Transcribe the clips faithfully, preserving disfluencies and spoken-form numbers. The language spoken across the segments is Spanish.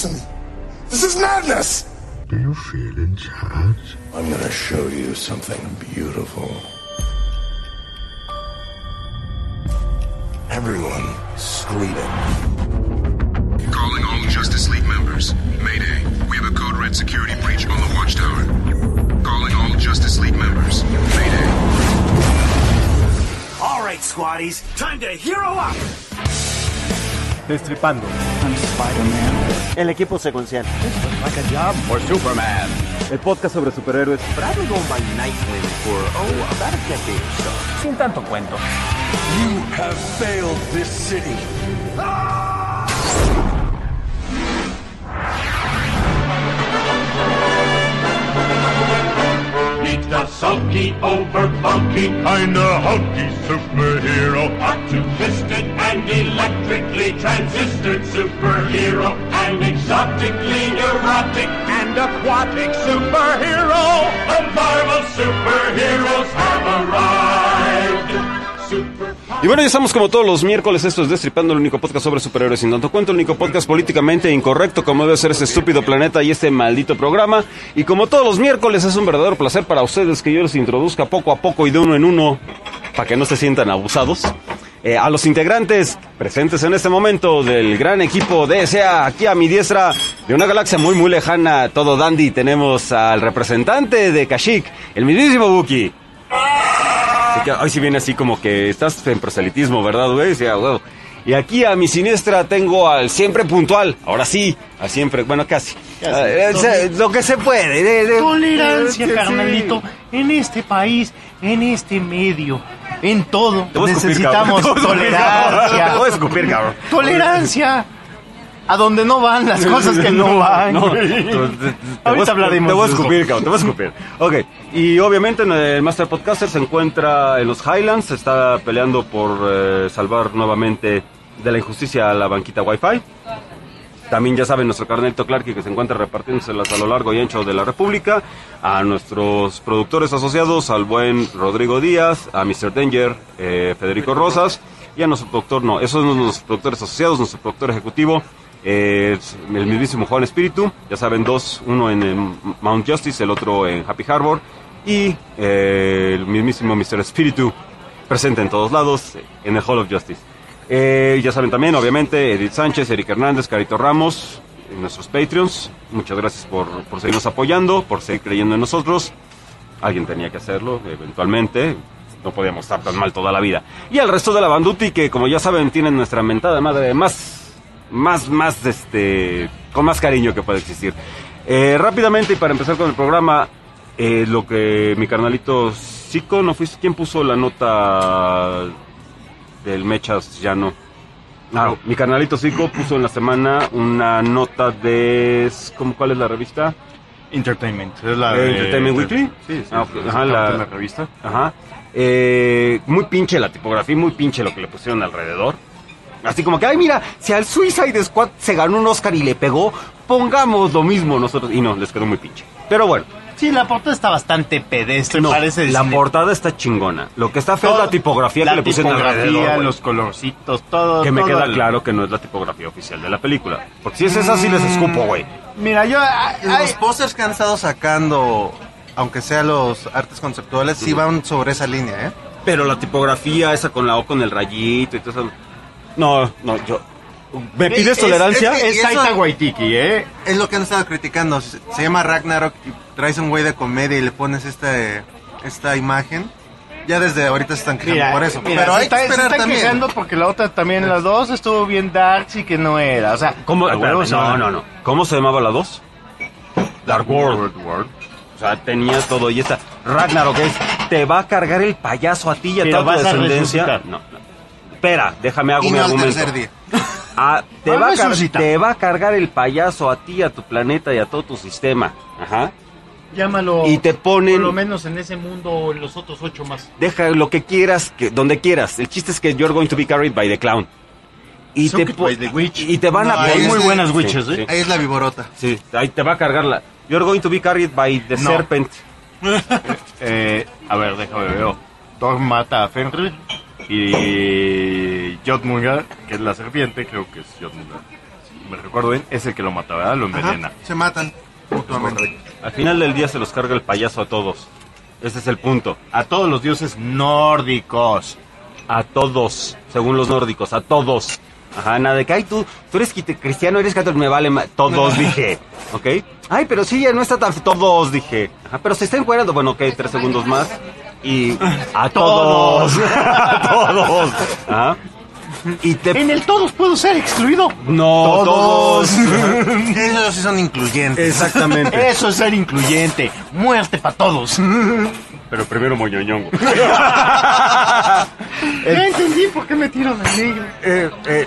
Listen, this is madness! Do you feel in charge? I'm gonna show you something beautiful. Everyone sleeping. Calling all Justice League members. Mayday. We have a code red security breach on the watchtower. Calling all Justice League members. Mayday. All right, squaddies. Time to hero up. Destripando. I'm Spider-Man. El equipo secuencial. Like a job for Superman. El podcast sobre superhéroes. Probably going by Nightwing for, oh, about a decade or so. Sin tanto cuento. You have failed this city. Meet the sulky, over bulky, kinda hulky superhero. A two-fisted and electrically transistored superhero. An exotically neurotic and aquatic superhero. The Marvel superheroes have arrived. Super Y bueno, ya estamos como todos los miércoles, esto es Destripando, el único podcast sobre superhéroes sin tanto cuento, el único podcast políticamente incorrecto como debe ser este estúpido planeta y este maldito programa. Y como todos los miércoles es un verdadero placer para ustedes que yo les introduzca poco a poco y de uno en uno, para que no se sientan abusados, eh, a los integrantes presentes en este momento del gran equipo D S A. Aquí a mi diestra, de una galaxia muy muy lejana, todo dandy, tenemos al representante de Kashyyyk, el mismísimo Buki. Así que hoy sí viene así como que estás en proselitismo, ¿verdad, güey? Sí, wow. Y aquí a mi siniestra tengo al siempre puntual, ahora sí, a siempre, bueno, casi. casi. Uh, se, lo que se puede. De, de, Tolerancia, de, carnalito, sí. En este país, en este medio, en todo, te voy a escupir, necesitamos cabrón. tolerancia. Te voy a escupir, cabrón. Tolerancia. A donde no van las cosas que no van. No, te, te, te Ahorita hablaremos. Te voy a de escupir, eso. cabrón, te voy a escupir. Ok, y obviamente el Master Podcaster se encuentra en los Highlands, está peleando por eh, salvar nuevamente de la injusticia a la banquita Wi-Fi. También ya saben, nuestro carnalito Clarky que se encuentra repartiéndoselas a lo largo y ancho de la República. A nuestros productores asociados, al buen Rodrigo Díaz, a mister Danger, eh, Federico Rosas, y a nuestro productor, no, esos son nuestros productores asociados, nuestro productor ejecutivo, eh, el mismísimo Juan Espíritu, ya saben, dos, uno en el Mount Justice, el otro en Happy Harbor, y eh, el mismísimo mister Espíritu, presente en todos lados, en el Hall of Justice. Eh, ya saben también, obviamente, Edith Sánchez, Eric Hernández, Carito Ramos, nuestros Patreons. Muchas gracias por, por seguirnos apoyando, por seguir creyendo en nosotros. Alguien tenía que hacerlo, eventualmente. No podíamos estar tan mal toda la vida. Y al resto de la banduti, que como ya saben, tienen nuestra mentada madre más, más, más, este, con más cariño que puede existir. Eh, rápidamente, y para empezar con el programa, eh, lo que mi carnalito Zico, ¿no fuiste quien puso la nota del Mechas Llano? Ah, mi carnalito Zico puso en la semana una nota de... ¿cómo, ¿Cuál es la revista? Entertainment. ¿Es la Eh, de Entertainment Weekly. Sí, sí. Ah, ok, ajá, la, la revista. Ajá. Eh, muy pinche la tipografía, muy pinche lo que le pusieron alrededor. Así como que, ay, mira, si al Suicide Squad se ganó un Oscar y le pegó, pongamos lo mismo nosotros. Y no, les quedó muy pinche. Pero bueno. Sí, la portada está bastante pedestre, No, parece. la cine. portada está chingona. Lo que está feo es Todo- la tipografía la que le pusieron tipografía, alrededor, güey. los colorcitos, todo. Que me todo queda el- claro que no es la tipografía oficial de la película. Porque si es esa, sí les escupo, güey. Mira, yo. ay, Los ay, pósters que han estado sacando, aunque sean los artes conceptuales, sí van sobre esa línea, ¿eh? Pero la tipografía, esa con la O con el rayito y todo eso. No, no, yo. ¿Me pides Es- tolerancia? es que- es y eso- Taika Waititi, ¿eh? Es lo que han estado criticando. Se, se llama Ragnarok y traes un güey de comedia y le pones este, esta imagen. Ya desde ahorita se están quejando Mira, por eso. mira, pero se hay está- que se esperar están también. quejando porque la otra también, las dos, estuvo bien darks y que no era. O sea, ¿Cómo? a Espérame, huevo se no, van a- no, no. ¿Cómo se llamaba la dos? Dark World. O sea, tenía todo y esta Ragnarok es, te va a cargar el payaso a ti y a Pero toda tu vas a descendencia. resucitar. No, no. Espera, déjame hago Y mi no al argumento. tercer día. Ah, te, Va a va a car- resucitar. te va a cargar el payaso a ti, a tu planeta y a todo tu sistema. Ajá. Llámalo. Y te ponen- Por lo menos en ese mundo o en los otros ocho más. Deja lo que quieras, que donde quieras. El chiste es que you're going to be carried by the clown. Y te, Sucked po- by the witch. y te van No, a ahí Hay es muy de- buenas Sí, witches, sí. ¿eh? Ahí es la viborota. Sí, ahí te va a cargar la... You're going to be carried by the No. serpent. Eh, a ver, déjame ver. Thor mata a Fenrir y Jotmunga, que es la serpiente, creo que es Jotmunga. me recuerdo bien, es el que lo mata, ¿verdad? Lo envenena. Ajá, se matan mutuamente. Al final del día se los carga el payaso a todos. Ese es el punto. A todos los dioses nórdicos. A todos, según los nórdicos, a todos. Ajá, nada de que, ay, tú, tú eres cristiano, eres católico, me vale ma-". Todos, dije, ¿ok? Ay, pero sí, ya no está tan... Todos, dije. Ajá, pero se está encuadrando, bueno, ok, tres segundos más. Y a todos, a todos. Ajá. Y te... En el todos puedo ser excluido. No, todos. Esos sí son incluyentes. Exactamente. Eso es ser incluyente. Muerte para todos. Pero primero moñoñongo. Ya entendí por qué me tiran al negro. Eh, eh.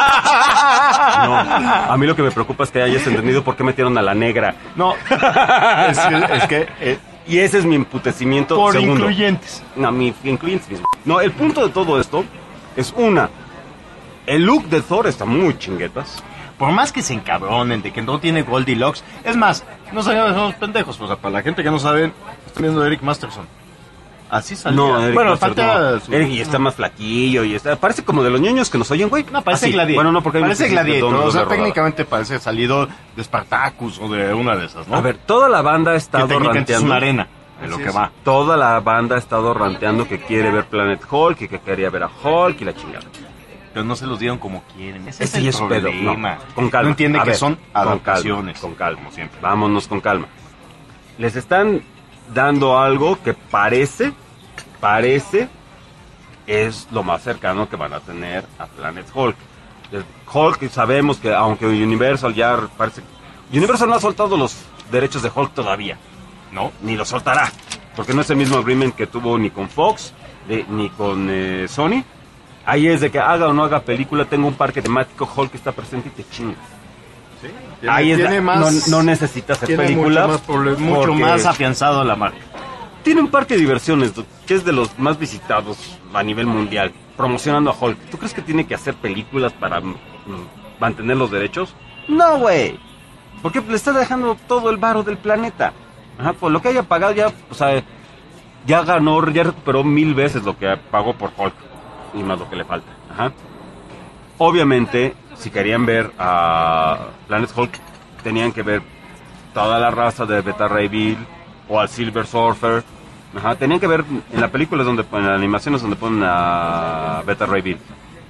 No, a mí lo que me preocupa es que hayas entendido por qué metieron a la negra. No, es que... Es que eh, y ese es mi emputecimiento. por segundo. incluyentes. No, mi incluyentes mismo. No, el punto de todo esto es una. El look de Thor está muy chinguetas. Por más que se encabronen de que no tiene Goldilocks, es más, no sabíamos, somos pendejos. O sea, para la gente que no sabe, están viendo a Eric Masterson. Así salió. No, Eric bueno, Master, falta no. su- Eric y está más flaquillo y está. Parece como de los ñoños que nos oyen, güey. No, parece Así. Gladiator. Bueno, no, porque hay parece muchos que Gladiator. son O los sea, de rodada. técnicamente parece salido de Spartacus o de una de esas, ¿no? A ver, toda la banda ha que estado técnicamente es ranteando. una arena, de lo Así que es. va. Toda la banda ha estado ranteando que quiere ver Planet Hulk y que quería ver a Hulk y la chingada. Pero no se los dieron como quieren. Ese Ese es ya el es pedo. problema. No, con calma. No entiende A que ver, son con calma, adaptaciones. Con calma, como siempre. Vámonos con calma. Les están dando algo que parece, parece, es lo más cercano que van a tener a Planet Hulk. El Hulk, sabemos que aunque Universal ya parece... Universal no ha soltado los derechos de Hulk todavía. ¿No? Ni lo soltará. Porque no es el mismo agreement que tuvo ni con Fox, de- ni con eh, Sony. Ahí es de que haga o no haga película, tengo un parque temático, Hulk está presente y te chingas. Tiene, Ahí es tiene la- más, no, no necesita hacer tiene película. mucho más, proble- mucho porque más afianzado la marca. tiene un parque de diversiones do- que es de los más visitados a nivel mundial, promocionando a Hulk. ¿Tú crees que tiene que hacer películas para mm, mantener los derechos? No, güey. Porque le está dejando todo el varo del planeta. Ajá, por lo que haya pagado ya, o sea, ya ganó, ya recuperó mil veces lo que pagó por Hulk. Y más lo que le falta. Ajá. Obviamente, si querían ver a Planet Hulk, tenían que ver toda la raza de Beta Ray Bill o al Silver Surfer. Ajá. Tenían que ver en la película, es donde, en las animaciones donde ponen a Beta Ray Bill.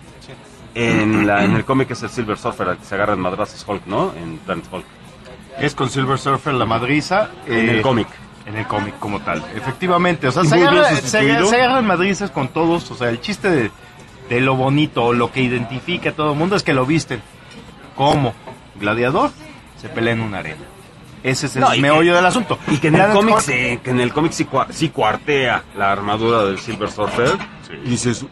En, la, en el cómic es el Silver Surfer, al que se agarran madrazos Hulk, ¿no? En Planet Hulk. Es con Silver Surfer la madriza. En eh, el cómic. En el cómic como tal. Efectivamente. O sea, Y se muy bien agarra, se, sustituido. agarra- se agarran madrizas con todos. O sea, el chiste de, de lo bonito o lo que identifica a todo el mundo es que lo visten. Como gladiador se pelea en una arena. Ese es el No, y meollo que- del asunto. Y que en el Planet cómic, Hulk- sí, que en el cómic sí, cua- sí cuartea la armadura del Silver Surfer. Y dices,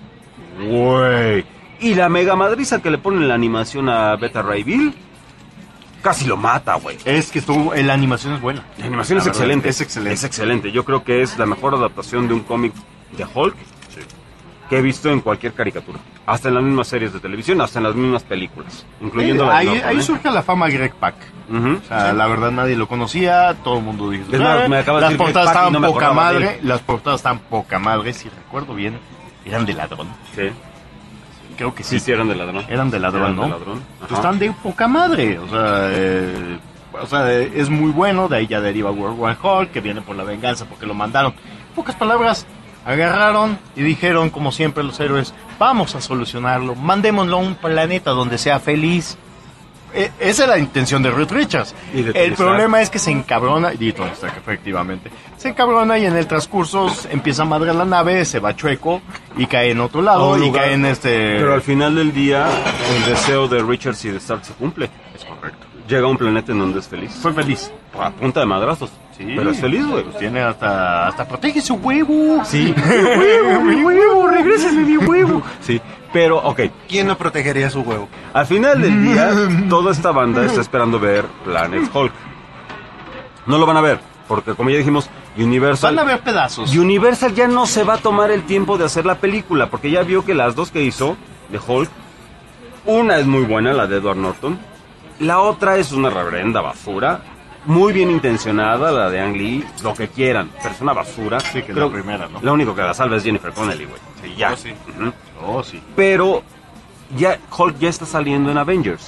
güey. Y la mega madriza que le ponen en la animación a Beta Ray Bill, casi lo mata, güey. Es que estuvo, la animación es buena. La animación La es verdad, excelente. es excelente. Es excelente. Yo creo que es la mejor adaptación de un cómic de Hulk que he visto en cualquier caricatura. Hasta en las mismas series de televisión, hasta en las mismas películas. Incluyendo la de ahí, Norton, ahí ¿eh? surge la fama Greg Pak. Ujú. O sea, la verdad nadie lo conocía, todo el mundo dijo, Es más, "Ah, me acabas de las decir Greg portadas Pak y estaban no me poca acordaba de madre, las portadas estaban poca madre, si recuerdo bien, eran de ladrón. Sí, Creo que sí, sí. sí, eran de ladrón. Eran de ladrón, Eran ¿no? de ladrón. Pues Ajá. están de poca madre, o sea, eh, o sea, eh, es muy bueno, de ahí ya deriva World War Hulk, que viene por la venganza porque lo mandaron. En pocas palabras, agarraron y dijeron, como siempre los héroes, vamos a solucionarlo, mandémoslo a un planeta donde sea feliz. E- esa es la intención de Reed Richards. Y de Tony El Stark. problema es que se encabrona, y Tony Stark, efectivamente, se encabrona y en el transcurso empieza a madrear la nave, se va chueco y cae en otro A lado un y lugar. cae en este... Pero al final del día, el deseo de Richards y de Stark se cumple. Es correcto. Llega a un planeta en donde es feliz. Fue feliz. A punta de madrazos. Sí. Pero es feliz, güey. Pues tiene hasta, hasta protege su huevo. Sí. Mi huevo, mi huevo, regrésame mi huevo. Sí. Pero, ok. ¿Quién no protegería su huevo? Al final del día, toda esta banda está esperando ver Planet Hulk. No lo van a ver, porque como ya dijimos, Universal... Van a ver pedazos. Universal ya no se va a tomar el tiempo de hacer la película, porque ya vio que las dos que hizo de Hulk, una es muy buena, la de Edward Norton, la otra es una reverenda basura, muy bien intencionada, la de Ang Lee, lo que quieran, pero es una basura. Sí, que es Creo la primera, ¿no? Lo único que la salva es Jennifer Connelly, güey. Sí, ya. Oh, sí. Ujú. Oh, sí. Pero ya Hulk ya está saliendo en Avengers.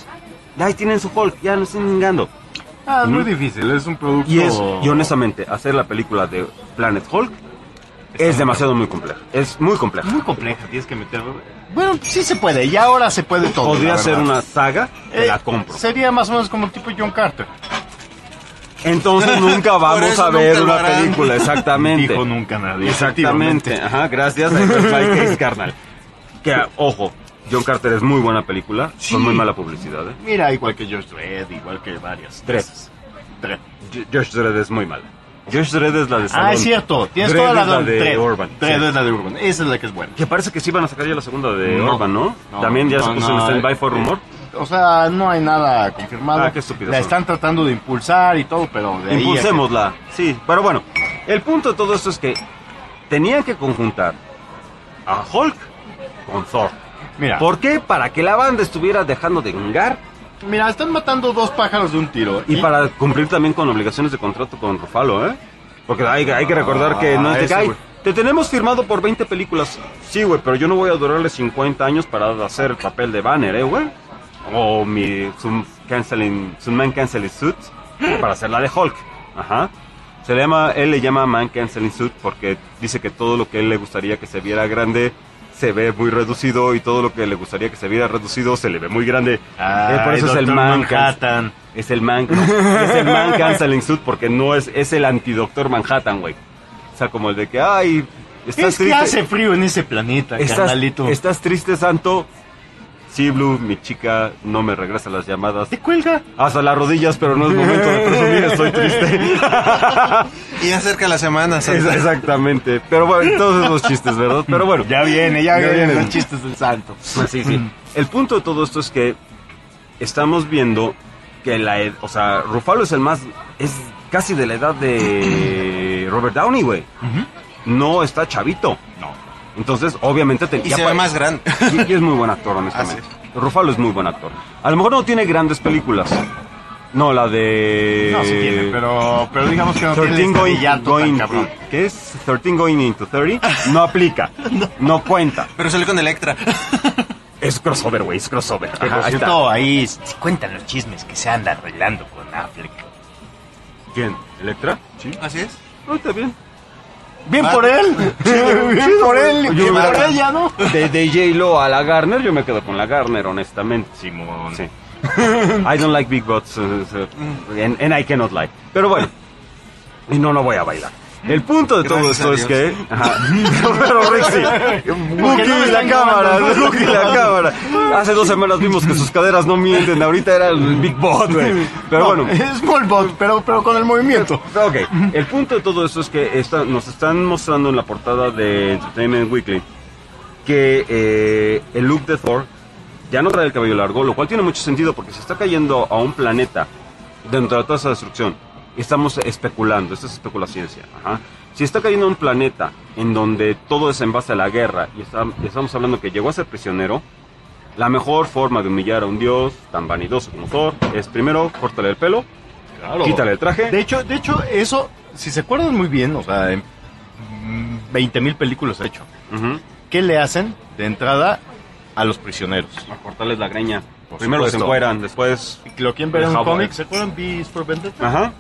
ahí tienen su Hulk, ya no estén chingando. Ah, es muy difícil, es un producto... Y, es, y honestamente, hacer la película de Planet Hulk es demasiado muy compleja. Es muy compleja. Muy compleja, tienes que meter... Bueno, sí se puede, y ahora se puede todo. Podría ser una saga, te eh, la compro. Sería más o menos como el tipo John Carter. Entonces nunca vamos a ver una película, exactamente. Dijo nunca nadie. Exactamente, ajá, gracias a Case, carnal. Que, ojo, John Carter es muy buena película, Sí. con muy mala publicidad, ¿eh? Mira, igual que Josh Dredd, igual que varias. Dredd. Dredd. J- Josh Dredd es muy mala. Josh Dredd es la de Stallone. Ah, es cierto, tienes Dredd toda la es la de Dredd. Urban. Dredd Sí. es la de Urban, esa es la que es buena. Que parece que sí van a sacar ya la segunda de No. Urban, ¿no? No, También ya no, se puso no, en stand-by eh, por rumor. O sea, no hay nada confirmado. Ah, qué estúpido La son. están tratando de impulsar y todo, pero de ahí a que- Impulsémosla, sí. Pero bueno, el punto de todo esto es que tenían que conjuntar a Hulk con Thor. Mira, ¿Por qué? Para que la banda estuviera dejando de engar mira, están matando dos pájaros de un tiro. y para cumplir también con obligaciones de contrato con Ruffalo, ¿eh? Porque hay, hay que recordar que no es de que, eso, "Ay, güey. te tenemos firmado por veinte películas". Sí, güey, pero yo no voy a durarle cincuenta años para hacer el papel de Banner, ¿eh, güey? O mi Sun canceling, Sun Man Canceling Suit para hacer la de Hulk. Ajá. Se le llama, él le llama Man Canceling Suit porque dice que todo lo que a él le gustaría que se viera grande se ve muy reducido y todo lo que le gustaría que se viera reducido se le ve muy grande. Ay, Eh, por eso es el Doctor Man Manhattan. Es el man, no, es el Man Canceling Suit porque no es, es el antidoctor Manhattan, güey. O sea, como el de que, ay, estás Es que triste. hace frío en ese planeta, Estás, carnalito. estás triste, Santo. Sí, Blue, mi chica no me regresa las llamadas. ¿Te cuelga? Hasta las rodillas, pero no es momento de presumir, estoy triste. Y acerca la semana, Es- Santa. exactamente. Pero bueno, todos esos chistes, ¿verdad? Pero bueno. Ya viene, ya, Ya vienen viene. los chistes del santo. Sí, sí. El punto de todo esto es que estamos viendo que la ed- o sea, Ruffalo es el más, es casi de la edad de Robert Downey, güey. No está chavito. No. Entonces, obviamente... te- Y ya se pa- ve más grande. Y, y es muy buen actor, honestamente. Ruffalo es muy buen actor. A lo mejor no tiene grandes películas. No, la de... No, sí tiene, pero, pero digamos que no tiene trece este going, llanto going- tan cabrón. ¿Qué es? trece going into thirty. No aplica. No cuenta. Pero sale con Electra. Es crossover, güey. Es crossover. Que Ajá, por ahí está. cierto, ahí se cuentan los chismes que se anda arreglando con Affleck. ¿Quién? ¿Electra? Sí. Así es. No, está bien. Bien Va. por él. Bien por él. Yo Bien me- por ella, ¿no? De, de J-Lo a la Garner, yo me quedo con la Garner, honestamente. Simón. Sí. I don't like big butts, uh, so- and, and I cannot lie. Pero bueno, y no, no voy a bailar. El punto de todo Gracias esto a es Dios. que... Ajá. Pero Rixi, Buki no me la están cámara, grabando. Buki la cámara. Hace dos semanas vimos que sus caderas no mienten, ahorita era el Big Bot, güey. Pero No, bueno, es Small Bot, pero, pero con el movimiento. ok. El punto de todo esto es que esta- nos están mostrando en la portada de Entertainment Weekly que eh, el look de Thor ya no trae el cabello largo, lo cual tiene mucho sentido porque se está cayendo a un planeta dentro de toda esa destrucción. Estamos especulando, esto es especulación. Ajá. Si está cayendo a un planeta en donde todo es en base a la guerra y está- y estamos hablando que llegó a ser prisionero, la mejor forma de humillar a un dios tan vanidoso como Thor es primero córtale el pelo, quítale el traje. De hecho, de hecho, eso, si se acuerdan muy bien, o sea, en veinte mil películas ha hecho. Ujú. ¿Qué le hacen de entrada a los prisioneros? A cortarles la greña. Por Primero los supuesto. encueran, después... ¿Lo quieren ver El en un jabón. cómic? ¿Se acuerdan Beast for Vendetta? Ajá.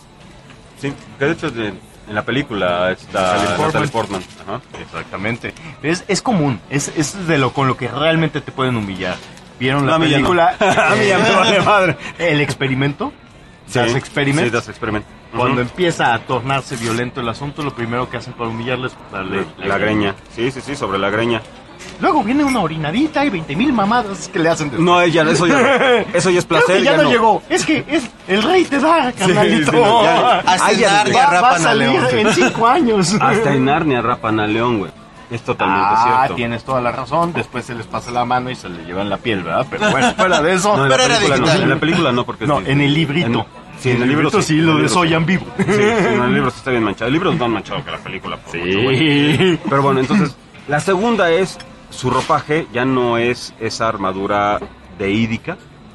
Sí, que de hecho de- en la película está Natalie Portman. Natalie Portman. Ajá. Exactamente. Es, es común, es, es de lo con lo que realmente te pueden humillar. ¿Vieron la No, a mí ya película? no. A mí ya me vale madre. El experimento. Das Experiment. Sí, Das Experiment. Cuando Ujú. empieza a tornarse violento el asunto, lo primero que hacen para humillarles es darle La greña. Sí, sí, sí, sobre la greña. Luego viene una orinadita y veinte mil mamadas que le hacen después. No, ella, eso ya, eso ya es Creo placer. que ya, no, llegó. Es que es el rey te da, carnalito. sí, no, ya- Hasta Ay, en ya Narnia va, va a rapan a salir León. en cinco años. Hasta en Narnia rapan a León, güey. Es totalmente Ah, cierto. tienes toda la razón. Después se les pasa la mano y se le llevan la piel, ¿verdad? Pero bueno, fuera de eso. No, en Pero la era película no, digital. en la película no, porque... No, es- en el librito. en- sí, en el libro sí, en lo el libro desollan vivo. Sí, sí, en el libro sí está bien manchado. El libro es más manchado que la película. por mucho, güey. Sí. Pero bueno, entonces, la segunda es, su ropaje ya no es esa armadura de Ídica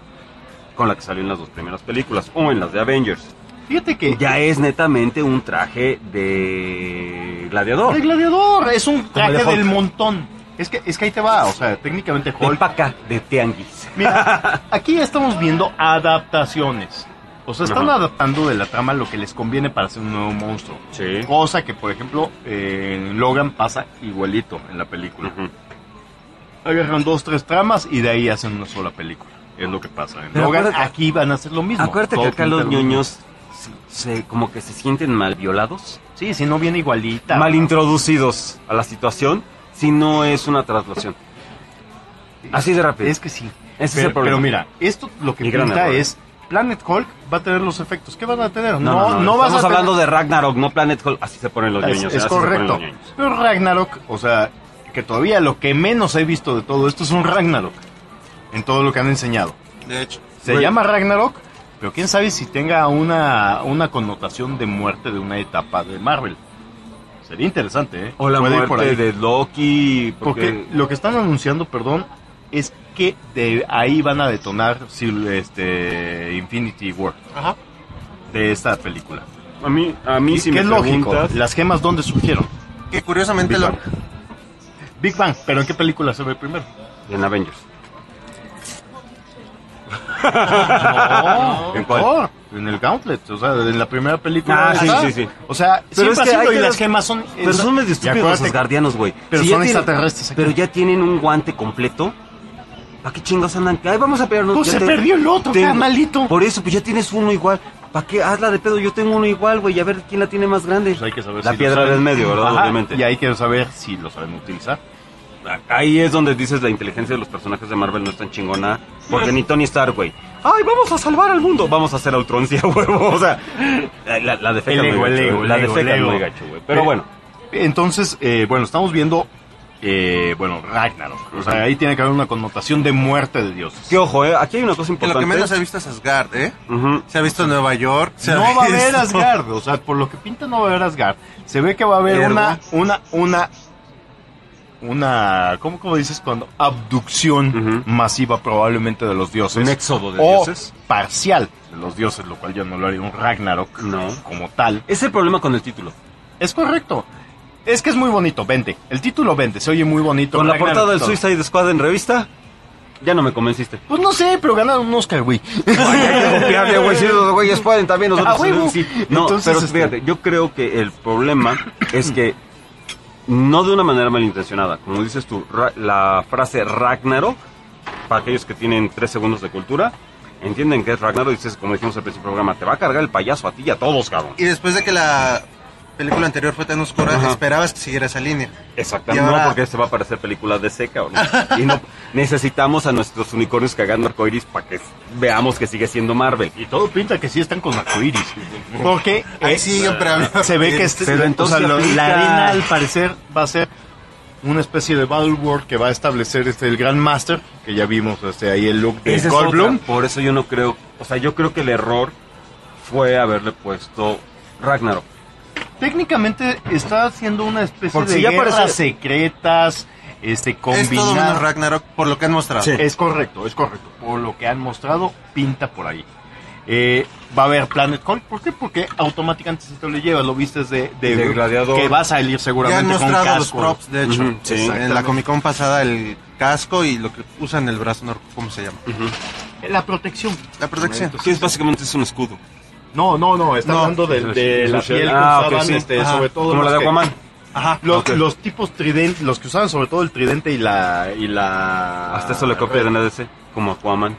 con la que salió en las dos primeras películas, o en las de Avengers. Fíjate que Ya es netamente un traje de gladiador. el gladiador es un Como el traje de Hulk. del montón. Es que, es que ahí te va, o sea, técnicamente De Hulk... paca de tianguis. Mira, aquí ya estamos viendo adaptaciones. O sea, están Ajá. adaptando de la trama lo que les conviene para hacer un nuevo monstruo. Sí. Cosa que, por ejemplo, eh, en Logan pasa igualito en la película. Ujú. Agarran dos, tres tramas y de ahí hacen una sola película. Es lo que pasa. En Pero Logan, acuérdate- aquí van a hacer lo mismo. Acuérdate que Todo acá los pinta lo mismo. ñoños se, se- como que se sienten mal violados, Sí, si no viene igualita. mal introducidos a la situación, si no es una traslación. Así de rápido. Es que sí. Ese es pero, el problema. pero mira, esto lo que Mi gran pinta error. es... Planet Hulk va a tener los efectos. ¿Qué van a tener? No, no, no, vas estamos a tener- hablando de Ragnarok, no Planet Hulk. Así se ponen los Es, ñoños. es así se ponen correcto. los ñoños. Pero Ragnarok, o sea, que todavía lo que menos he visto de todo esto es un Ragnarok. En todo lo que han enseñado. De hecho. Se Güey. llama Ragnarok, pero quién sabe si tenga una, una connotación de muerte de una etapa de Marvel. Sería interesante, ¿eh? O la Puede ir por muerte ahí. de Loki. Porque, Porque lo que están anunciando, perdón, es que de ahí van a detonar Sil- este, Infinity War. Ajá. De esta película. a mí, a mí Y si que me es lógico. preguntas... ¿Las gemas dónde surgieron? Que curiosamente Big lo... Bang. Big Bang, pero ¿en qué película se ve primero? En Avengers. No, ¿En cuál? Thor, en el Gauntlet, o sea, en la primera película. Ah, sí, está. sí, sí. O sea, Pero es siempre que ha hay sido, que y las ver- gemas son... Pero son medio y estúpidos acuérdate- los guardianos, güey. Pero Si son ya tienen- extraterrestres aquí. Pero ya tienen un guante completo. ¿Para qué chingados andan? Ay, vamos a pelearnos. Pues Ya se perdió el otro, carnalito. Por eso, pues ya tienes uno igual. ¿Para qué? Hazla de pedo, yo tengo uno igual, güey. A ver quién la tiene más grande. Pues hay que saber la si lo piedra saben. del medio, ¿verdad? Ajá, Obviamente. Y ahí quiero saber si lo saben utilizar. Ahí es donde dices la inteligencia de los personajes de Marvel no es tan chingona. Porque ni Tony Stark, güey. Ay, vamos a salvar al mundo. Vamos a hacer a Ultron, sí, a huevo. O sea, la, la defeca El ego, muy el gacho, ego, güey. La el ego, defeca el ego. muy gacho, güey. Pero Eh, bueno. Entonces, eh, bueno, estamos viendo, eh, bueno, Ragnarok. O sea, ahí tiene que haber una connotación de muerte de dioses. Que ojo, eh. Aquí hay una cosa Que importante. lo que menos se ha visto es Asgard, ¿eh? Ujú. Se ha visto Nueva York. Se No ha va a haber visto- Asgard, o sea, por lo que pinta no va a haber Asgard. Se ve que va a haber Ergo. una, una, una, una, ¿cómo, cómo dices? Cuando abducción Ujú. masiva probablemente de los dioses. Un éxodo de o dioses. parcial de los dioses, lo cual yo no lo haría un Ragnarok No. como tal. Es el problema con el título. Es correcto. Es que es muy bonito, vente. El título vente, se oye muy bonito. Con la Ragnarok, portada del todo. Suicide Squad en revista, ya no me convenciste. Pues no sé, pero ganaron un Oscar, güey. Hay que copiarle, güey. Si los güeyes pueden, también nosotros. Ah, huevo. sí. No, Entonces, pero este- fíjate, yo creo que el problema es que, no de una manera malintencionada, como dices tú, ra- la frase Ragnarok, para aquellos que tienen tres segundos de cultura, entienden que es Ragnarok, dices, como dijimos al principio del programa, te va a cargar el payaso a ti y a todos, cabrón. Y después de que la película anterior fue tan oscura, Ajá. esperabas que siguiera esa línea. Exactamente, Y ahora- no, porque se va a parecer películas de seca, ¿o no? Y no necesitamos a nuestros unicornios cagando arcoiris para que veamos que sigue siendo Marvel. Y todo pinta que sí están con arcoíris. Porque Ahí eh, sí, pero había- se ve que este, Pero o entonces sea, lo- aplica- la arena al parecer va a ser una especie de Battle World que va a establecer este el Grand Master, que ya vimos este, ahí el look de Esa es Goldblum. otra, por eso yo no creo, o sea, yo creo que el error fue haberle puesto Ragnarok. Técnicamente está haciendo una especie Porque de si ya guerras parece- secretas, este Es todo menos combinadas. Ragnarok por lo que han mostrado. Sí. Es correcto, es correcto. Por lo que han mostrado, pinta por ahí. Eh, va a haber Planet Hulk, ¿por qué? Porque automáticamente si te lo llevas, lo viste de, de, De Gladiador. que va a salir Ya han seguramente con mostrado los casco. props, de hecho. Ujú, sí. en la Exactamente. Comic Con pasada, el casco y lo que usan en el brazo, no, ¿cómo se llama? La protección. La protección. Sí, es básicamente es un escudo. No, no, no, está No. hablando de, de la Sí, sí. piel que Ah, ok, usaban, sí. este, Ajá. sobre todo Como la los de que- Aquaman. Ajá. Los, Ok. los tipos tridentes, los que usaban sobre todo el tridente y la y la Hasta eso le copian en A D C, como Aquaman.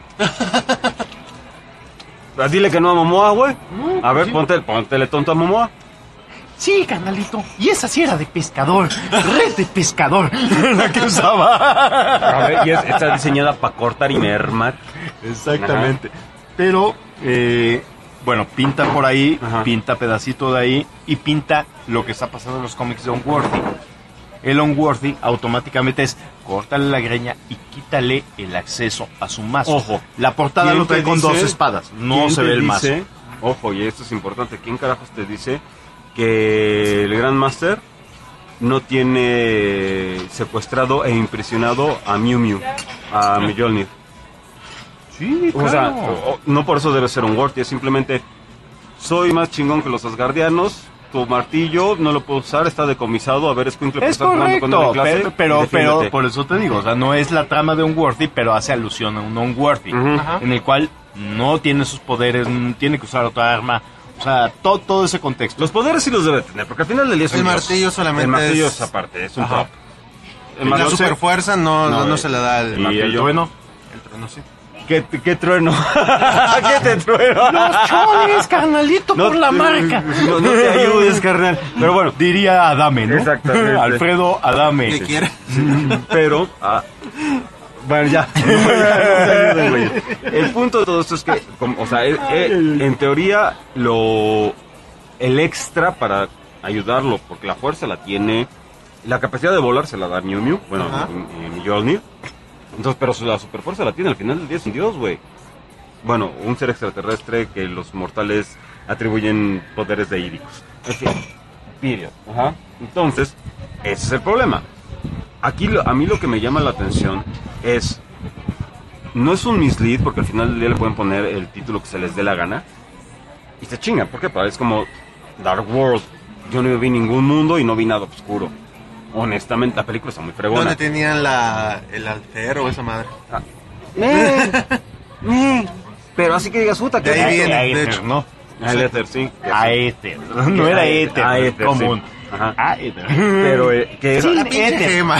Ah, Dile que no a Momoa, güey. A ver, sí. ponte, póntele tonto a Momoa. Sí, canalito. Y esa sí era de pescador, red de pescador, la que usaba. A ver, y es- está diseñada para cortar y mermar. Exactamente. Pero, eh, bueno, pinta por ahí, Ajá. pinta pedacito de ahí y pinta lo que está pasando en los cómics de Unworthy. El Unworthy automáticamente es córtale la greña y quítale el acceso a su mazo. Ojo. La portada ¿Quién lo trae te con dice- dos espadas, no quién se te ve el mazo. dice- Ojo, y esto es importante. ¿Quién carajos te dice que el Grand Master no tiene secuestrado e impresionado a Mew Mew, a Mjolnir? Sí, O sea, o- o- no por eso debe ser un Worthy, es simplemente soy más chingón que los Asgardianos, tu martillo no lo puedo usar, está decomisado, a ver, escuincle, Es estás jugando con él en correcto, clase, pero, pero, defiéndete. pero por eso te digo, o sea, no es la trama de Unworthy, pero hace alusión a un Unworthy, Ujú. en el cual no tiene sus poderes, no tiene que usar otra arma, o sea, todo, todo ese contexto. Los poderes sí los debe tener, porque al final del día es un El dios. martillo solamente El martillo es- es aparte, es un Ajá. prop. El La martillo- super fuerza no, no, No, no eh, se le da al Y el martillo. trueno. el trueno, sí. ¿Qué, qué trueno? ¿Qué te trueno? Los chones, carnalito, por la te- marca. No, no te ayudes, carnal. Pero bueno, Diría Adame, ¿no? Exactamente. Alfredo Adame. ¿Qué quiere? pero... ah, bueno, ya. No, ya, no te ayuden, güey. El punto de todo esto es que, como- o sea, eh, eh, en teoría, lo el extra para ayudarlo, porque la fuerza la tiene, la capacidad de volar se la da Mew Mew, bueno, Ajá. en Mjolnir. Entonces, pero la superfuerza la tiene, al final del día es un dios, güey. Bueno, un ser extraterrestre que los mortales atribuyen poderes deídicos. En fin, period. Ajá. Entonces, ese es el problema. Aquí lo- a mí lo que me llama la atención es, no es un mislead, porque al final del día le pueden poner el título que se les dé la gana, y se chingan, porque es como Dark World. Yo no vi ningún mundo y no vi nada oscuro. Honestamente, la película está muy fregona. ¿Dónde tenían la, el altero o esa madre? Eh, eh, Pero así que digas, puta, que De ahí viene, de Aether, hecho. ¿no? Ah, el éter, sí. Aether. No era Éter, Aether, común. sí. Ajá. Aether. Pero eh, que Sí, La pinche éter. gema.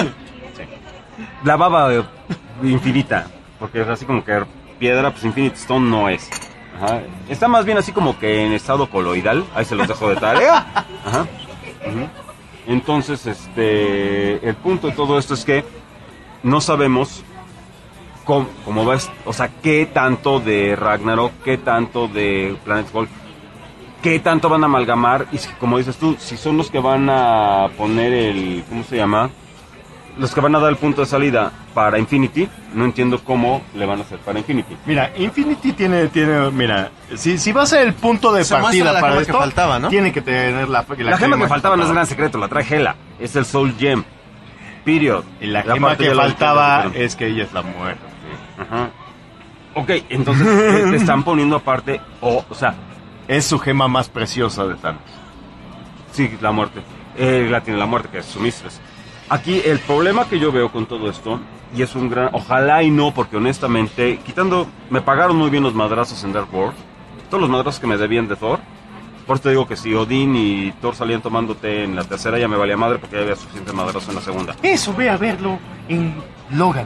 la baba eh, infinita, porque es así como que piedra, pues Infinite Stone no es. Ajá. Está más bien así como que en estado coloidal, ahí se los dejo de tarea. Ajá. Ujú. Entonces, este, el punto de todo esto es que no sabemos cómo, cómo va, est- o sea, qué tanto de Ragnarok, qué tanto de Planetfall, qué tanto van a amalgamar, y si, como dices tú, si son los que van a poner el, ¿cómo se llama? Los que van a dar el punto de salida para Infinity, no entiendo cómo le van a hacer para Infinity. Mira, Infinity tiene, tiene, mira, si, si va a ser el punto de Se muestra partida la para gema que esto, faltaba, ¿no? tiene que tener la, La, gema que faltaba no es gran secreto, la trae Hela, es el Soul Gem. Period. Y la Y gema aparte que ya lo- faltaba ya lo- es que ella es la muerte. Ajá. Ok, entonces te, te están poniendo aparte, o, o sea, Es su gema más preciosa de Thanos. sí, la muerte. Eh, la tiene la muerte, que es su mistress. Aquí el problema que yo veo con todo esto, y es un gran, ojalá y no, porque honestamente, quitando, me pagaron muy bien los madrazos en Dark World, todos los madrazos que me debían de Thor. Por eso te digo que si Odín y Thor salían tomándote en la tercera, ya me valía madre porque ya había suficiente madrazo en la segunda. Eso, ve a verlo en Logan.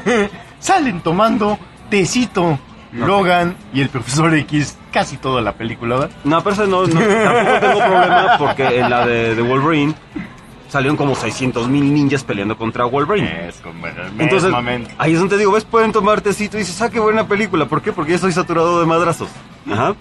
Salen tomando tecito. Logan y el Profesor X, casi toda la película, ¿verdad? No, pero ese no, no, tampoco tengo problema porque en la de, de Wolverine salieron como seiscientos mil ninjas peleando contra Wolverine. Es como el Entonces, mesmamente. ahí es donde te digo, ves, pueden tomar tecito y dices, ah, qué buena película. ¿Por qué? Porque ya estoy saturado de madrazos. Ajá.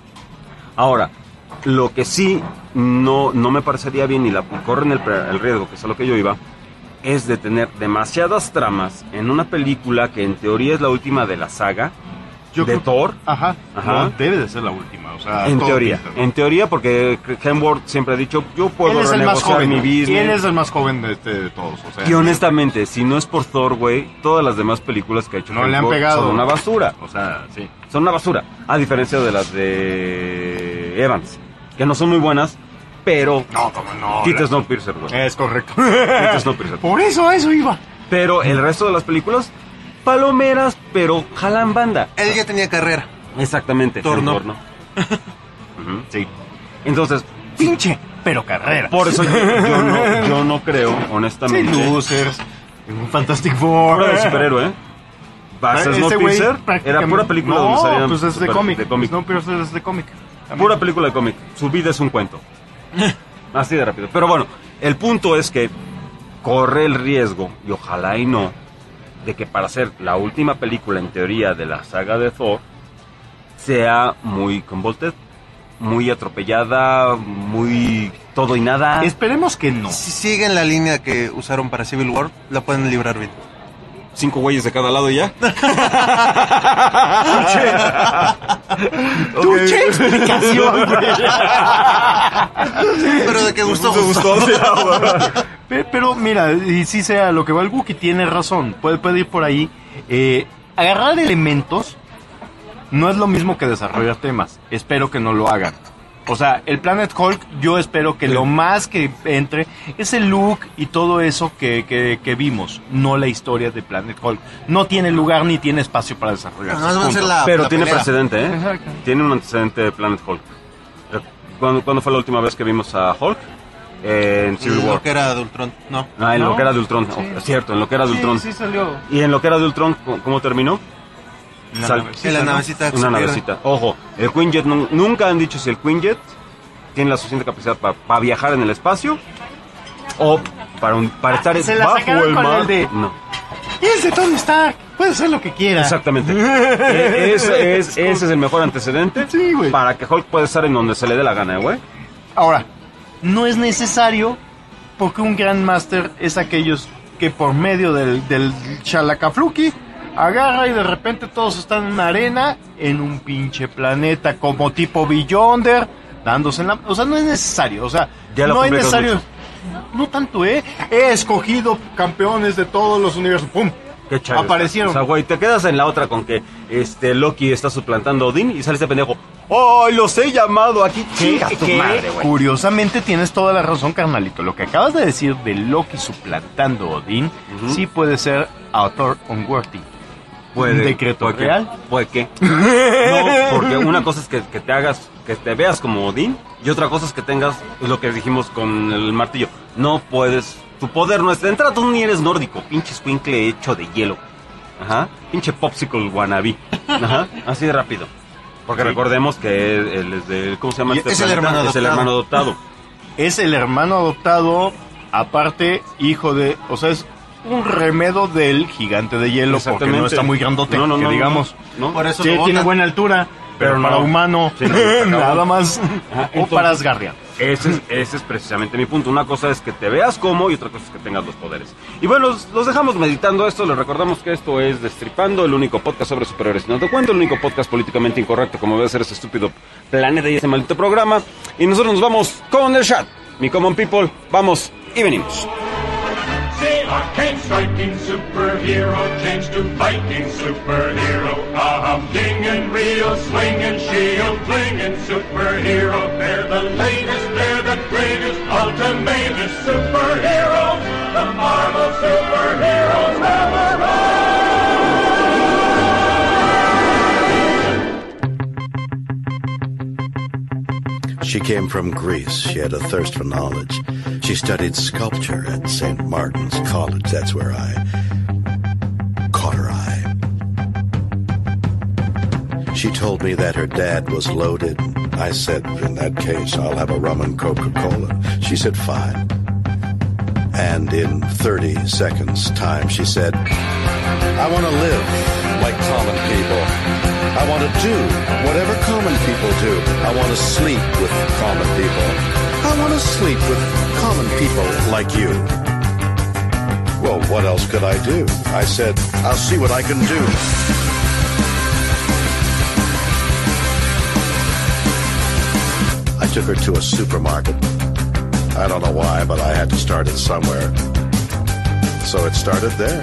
Ahora, lo que sí no, no me parecería bien y la corren el, pre- el riesgo, que es a lo que yo iba, es de tener demasiadas tramas en una película que en teoría es la última de la saga Yo de creo- Thor. Ajá. Ajá. No, debe de ser la última. O sea, En todo teoría, pinta, ¿no? en teoría, porque Hemsworth siempre ha dicho, yo puedo Él es el más renegociar joven. mi ¿no? business. Y él es el más joven de, este, de todos. O sea, Y honestamente, si no es por Thor, güey, todas las demás películas que ha hecho No le han Hemsworth pegado. son una basura. O sea, sí. Son una basura. A diferencia de las de Evans, que no son muy buenas, pero... No, como no. Tita Snowpiercer, güey. Es correcto. Tita Snowpiercer. Por eso, a eso iba. Pero el resto de las películas, palomeras, pero jalan banda. Él ya tenía carrera. Exactamente. Thor no. Hemsworth, Ujú. Sí. Entonces, Pinche, pero carrera. por eso yo, yo no, yo no creo, Sí, honestamente... losers. En un Fantastic Four. Pura de superhéroe, ¿eh? ¿Va a ser Ese güey Snowpiercer? Era prácticamente- pura película no, donde salían pues es de super- cómic. de cómic. Snowpiercer es de cómic. Pura película de cómic. Su vida es un cuento. Así de rápido. Pero bueno, el punto es que corre el riesgo, y ojalá y no, de que para hacer la última película en teoría de la saga de Thor, sea muy convoluted, muy atropellada, muy todo y nada. Esperemos que no. Si siguen la línea que usaron para Civil War, la pueden librar bien. Cinco güeyes de cada lado y ya. ¡Tuche explicación, güey! Pero de que gustó, Me gustó. Pe- Pero mira, y si sea lo que va el Wookiee, tiene razón. Puede, puede ir por ahí. Eh, agarrar elementos no es lo mismo que desarrollar temas. Espero que no lo hagan. O sea, el Planet Hulk, yo espero que sí. Lo más que entre es el look y todo eso que, que, que vimos, no la historia de Planet Hulk. No tiene lugar ni tiene espacio para desarrollarse. No, no la, Pero la tiene pelea. precedente, ¿eh? Exacto. Tiene un antecedente de Planet Hulk. ¿Cuándo, ¿Cuándo fue la última vez que vimos a Hulk? Eh, en Civil En War. lo que era de Ultron, no. Ah, en ¿No? lo que era de Ultron. Sí. Oh, es cierto, en lo que era de Sí, Ultron. sí salió. Y en lo que era de Ultron, ¿cómo, cómo terminó? La Sal- navecita, Sí, la ¿no? navecita. que Una se pierde. navecita. Ojo, el Quinjet nu- nunca han dicho si el Quinjet tiene la suficiente capacidad para pa viajar en el espacio o para, un, para estar Se la bajo sacaron el con mar. el de- No, Es de Tony Stark, puede hacer lo que quiera. exactamente. Eh, ese, es, ese es el mejor antecedente Sí, güey. para que Hulk pueda estar en donde se le dé la gana, güey. Ahora, no es necesario porque un Grandmaster es aquellos que por medio del, del Shalakafluki agarra y de repente todos están en una arena en un pinche planeta como tipo Beyonder, dándose en la... O sea, no es necesario, o sea, Ya lo no es complicas necesario... mucho. No tanto, ¿eh? He escogido campeones de todos los universos. ¡Pum! Qué chairo Aparecieron. está. O sea, güey, te quedas en la otra con que este Loki está suplantando a Odín y sale este pendejo. ¡Oh, los he llamado aquí! Que, Chinga tu que, madre, güey. curiosamente tienes toda la razón, carnalito. Lo que acabas de decir de Loki suplantando a Odín, Ujú. sí puede ser author unworthy. Puede, ¿Un decreto puede que- real? Puede que. No, porque una cosa es que, que te hagas, que te veas como Odín, y otra cosa es que tengas, es lo que dijimos con el martillo. No puedes, tu poder no es. De entrada tú ni eres nórdico, pinche escuincle hecho de hielo. Ajá, pinche popsicle wannabe. Ajá, así de rápido. Porque Sí. recordemos que él es de. ¿Cómo se llama Y este es el planeta? hermano Es el adoptado. hermano adoptado. Es el hermano adoptado, aparte, hijo de... O sea, es un remedo del gigante de hielo, porque no Exactamente. está muy grandote, No, no, que no, digamos. no, no. Por eso Sí, lo tiene botan. buena altura, pero, Pero para no. humano, Sí, no, está nada cabrón. más. Ajá, o entonces- para Asgardia. Ese es, ese es precisamente mi punto. Una cosa es que te veas como y otra cosa es que tengas los poderes. Y bueno, los, los dejamos meditando esto. Les recordamos que esto es Destripando, el único podcast sobre superhéroes. No te cuento, el único podcast políticamente incorrecto como debe ser ese estúpido planeta y ese maldito programa. Y nosotros nos vamos con el chat. Mi common people, vamos y venimos. Say arcane striking superhero changed to Viking superhero. A humdinging, real swinging, shield flinging superhero. They're the latest, they're the greatest, ultimate superhero. The Marvel superheroes never She came from Greece. She had a thirst for knowledge. She studied sculpture at Saint Martin's College. That's where I caught her eye. She told me that her dad was loaded. I said, in that case, I'll have a rum and Coca-Cola. She said, fine. And in thirty seconds time, she said, I want to live like common people. I want to do whatever common people do. I want to sleep with common people. I want to sleep with common people like you. Well, what else could I do? I said, I'll see what I can do. I took her to a supermarket. I don't know why, but I had to start it somewhere. So it started there.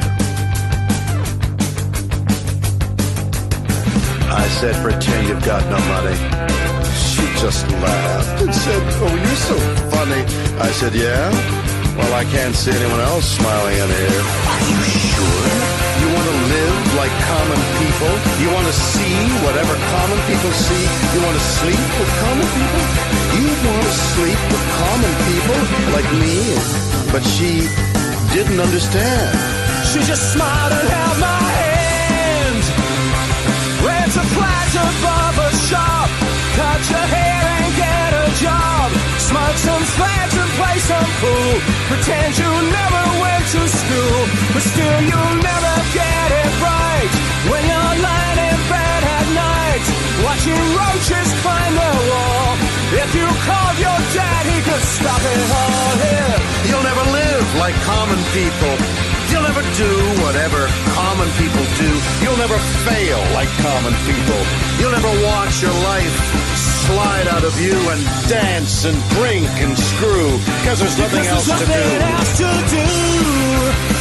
I said, pretend you've got no money. She just laughed and said, oh, you're so funny. I said, yeah? Well, I can't see anyone else smiling in here. Are you sure? You want to live like common people? You want to see whatever common people see? You want to sleep with common people? You want to sleep with common people like me? But she didn't understand. She just smiled and held my hand. It's a pleasure barber shop. Cut your hair and get a job. Smoke some fags and play some pool. Pretend you never went to school, but still you'll never get it right. When you're lying in bed at night, watching roaches climb the wall. If you called your dad, he could stop it all here. You'll never live like common people. You'll never do whatever common people do. You'll never fail like common people. You'll never watch your life slide out of you and dance and drink and screw, because there's nothing Because else there's to nothing do. else to do.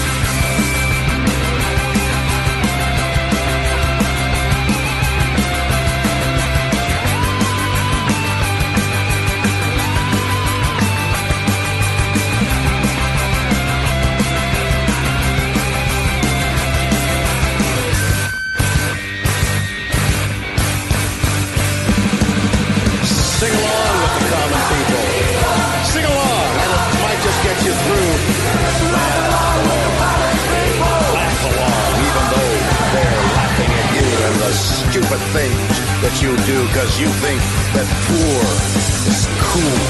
stupid things that you do because you think that poor is cool.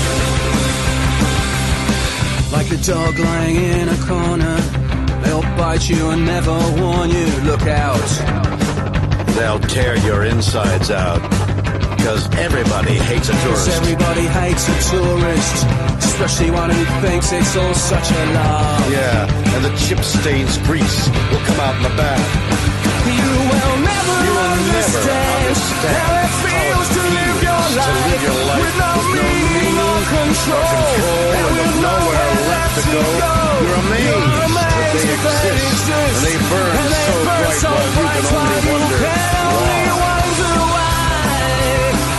Like a dog lying in a corner, they'll bite you and never warn you. Look out. They'll tear your insides out because everybody hates a tourist. Everybody hates a tourist, especially one who thinks it's all such a lie. Yeah, and the chip stains grease will come out in the back. You will never You will understand, never understand how it feels to live your to life, live your life with no with no meaning or control, control and and with with nowhere left to go. You're amazed that they exist, and they burn and they so burn bright so while you bright can only while you wonder can only why. wonder why.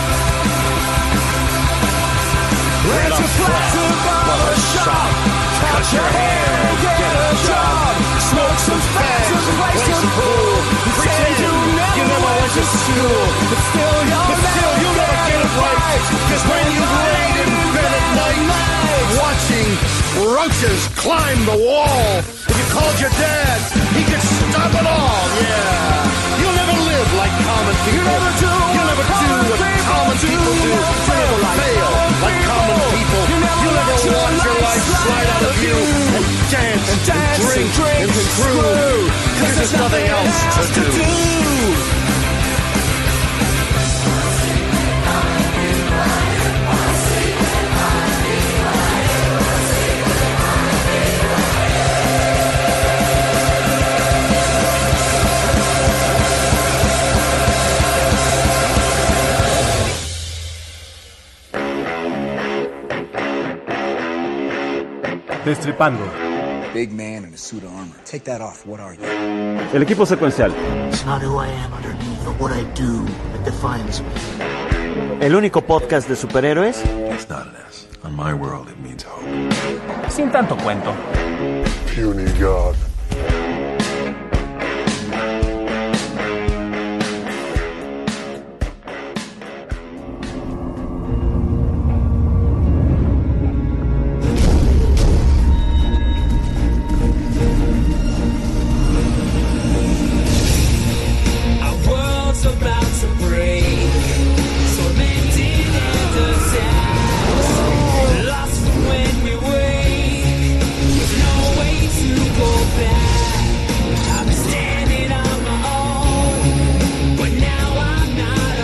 Rent a flat to barber shop, cut your hair, get a job, smoke some fags and play some pool. Pretend you never went to school, but still you'll never get it right. Cause when you laid in bed at night, Watching roaches climb the wall. If you called your dad, he could stop it all. Yeah. You'll never live like common people. you never do You'll never do what common people do. You'll never fail like common people. You'll never watch your life slide out of you and dance and drink and screw. Because there's nothing else to do. Destripando. Big man in a suit of armor. Take that off. What are you? El equipo secuencial. It's not who I am underneath, but what I do that defines me. El único podcast de superhéroes. It's not an S. On my world, it means hope. Sin tanto cuento. Puny God. Our world's about to break, tormented and disaster, lost from when we wake, with no way to go back. I'm standing on my own, but now I'm not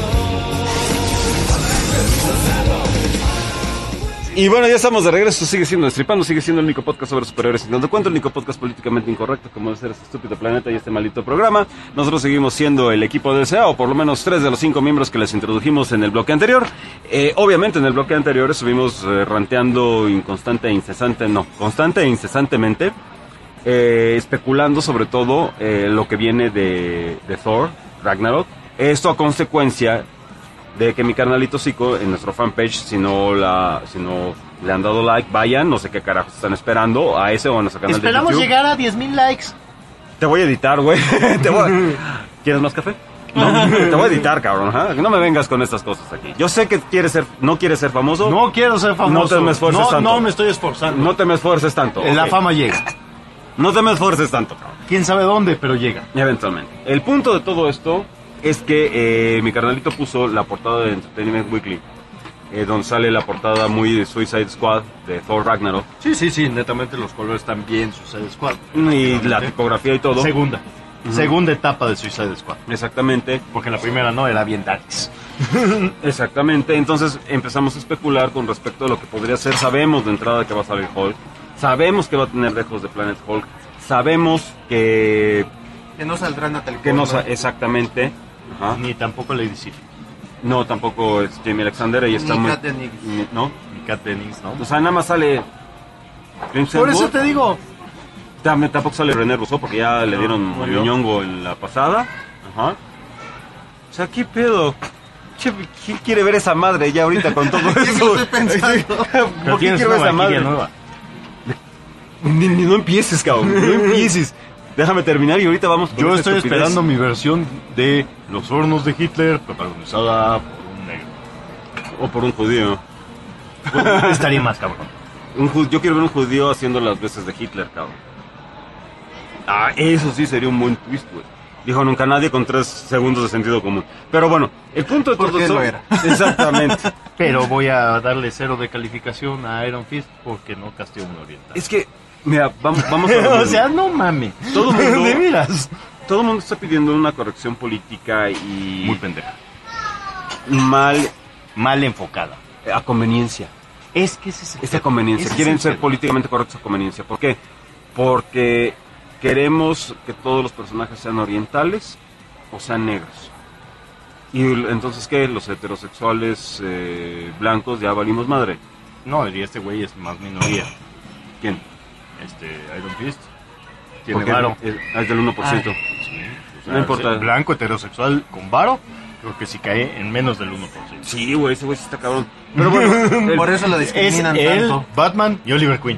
Y bueno, ya estamos de regreso, sigue siendo Destripando, sigue siendo el único podcast sobre superhéroes sin tanto cuento, el único podcast políticamente incorrecto como debe ser este estúpido planeta y este maldito programa. Nosotros seguimos siendo el equipo de S A, o por lo menos tres de los cinco miembros que les introdujimos en el bloque anterior. Eh, obviamente en el bloque anterior estuvimos eh, ranteando inconstante e incesante, no, constante e incesantemente, eh, especulando sobre todo eh, lo que viene de, de Thor, Ragnarok. Esto a consecuencia de que mi carnalito Zico en nuestro fanpage, si no la si no le han dado like, vayan, no sé qué carajos están esperando, a ese o a nuestro canal Esperamos de YouTube. llegar a diez mil likes. Te voy a editar, güey. Te voy... ¿Quieres más café? No, te voy a editar, cabrón. ¿eh? No me vengas con estas cosas aquí. Yo sé que quieres ser, no quieres ser famoso. No quiero ser famoso. No te me esfuerces no, tanto. No me estoy esforzando. No te me esfuerces tanto. La okay. fama llega. No te me esfuerces tanto, cabrón. Quién sabe dónde, pero llega. Eventualmente. El punto de todo esto es que eh, mi carnalito puso la portada de Entertainment Weekly, eh, donde sale la portada muy de Suicide Squad, de Thor Ragnarok. Sí, sí, sí, netamente los colores están bien Suicide Squad. Y la tipografía y todo. Segunda. Uh-huh. Segunda etapa de Suicide Squad. Exactamente. Porque en la primera no, era bien darks. Exactamente. Entonces empezamos a especular con respecto a lo que podría ser. Sabemos de entrada que va a salir Hulk. Sabemos que va a tener lejos de Planet Hulk. Sabemos que... Que no saldrá Natalie Que no sa- Portman. exactamente. Ajá. Ni tampoco Lady Sif. No, tampoco es Jamie Alexander. Ella está Ni muy... Kat Dennings. ni- ¿No? Ni Kat Dennings, ¿no? O sea, nada más sale... James Por eso Ellsworth. te digo. Tam- Tampoco sale René Rousseau porque ya le dieron No, murió. moñongo en la pasada. Ajá. O sea, ¿qué pedo? Che, ¿quién quiere ver esa madre ya ahorita con todo eso? estoy pensando. Pero ¿Por qué tienes quiero ver una esa madre? vaquilla nueva. Ni, ni- no empieces, cabrón. No empieces. Déjame terminar y ahorita vamos con Yo esta estoy estupidez. esperando mi versión de Los hornos de Hitler, protagonizada por un negro. O por un judío. Estaría más cabrón. Un ju- yo quiero ver un judío haciendo las veces de Hitler, cabrón. Ah, eso sí sería un buen twist, güey. Dijo nunca nadie con tres segundos de sentido común. Pero bueno, el punto de todo Porque eso... lo era. Exactamente. Pero voy a darle cero de calificación a Iron Fist porque no casteó un oriental. Es que, mira, vamos, vamos a... O sea, no mames. Todo mundo... De veras. Todo el mundo está pidiendo una corrección política y... Muy pendeja. Mal... Mal enfocada. A conveniencia. Es que ese es el Esta pedo. conveniencia. Ese Quieren es el ser pedo. políticamente correctos a conveniencia. ¿Por qué? Porque queremos que todos los personajes sean orientales o sean negros. Y el- entonces, ¿qué? Los heterosexuales eh, blancos ya valimos madre. No, y este güey es más minoría. ¿Quién? Este, Iron Fist. Tiene Porque varo. Es, es del uno por ciento. Ah, sí. O sea, No importa. ser blanco, heterosexual con varo, creo que sí cae en menos del uno por ciento. Sí, güey, ese güey sí está cabrón. Pero bueno, el- Por eso lo discriminan es él, tanto. Batman y Oliver Queen.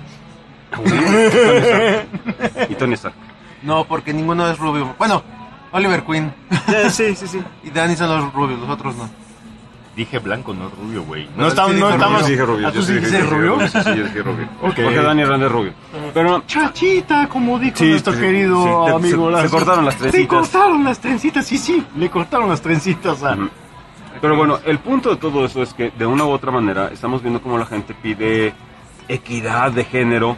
y Tony Stark. No, porque ninguno es rubio. Bueno, Oliver Queen. Eh, sí, sí, sí. Y Danny son los rubios, los otros no. Dije blanco, no rubio, güey. No, No, estamos, sí no dije estamos. Yo sí dije rubio. ¿Ah, yo tú sí dije- dices dije rubio? Sí, sí, yo dije rubio. Ok. Porque Dani Rand es rubio. Pero... Chachita, como dijo Sí, nuestro sí, querido sí, te- amigo. se- Lazo. se cortaron las Se trencitas. cortaron las trencitas, sí, sí. Le cortaron las trencitas a... Ujú. Pero bueno, el punto de todo eso es que de una u otra manera estamos viendo cómo la gente pide equidad de género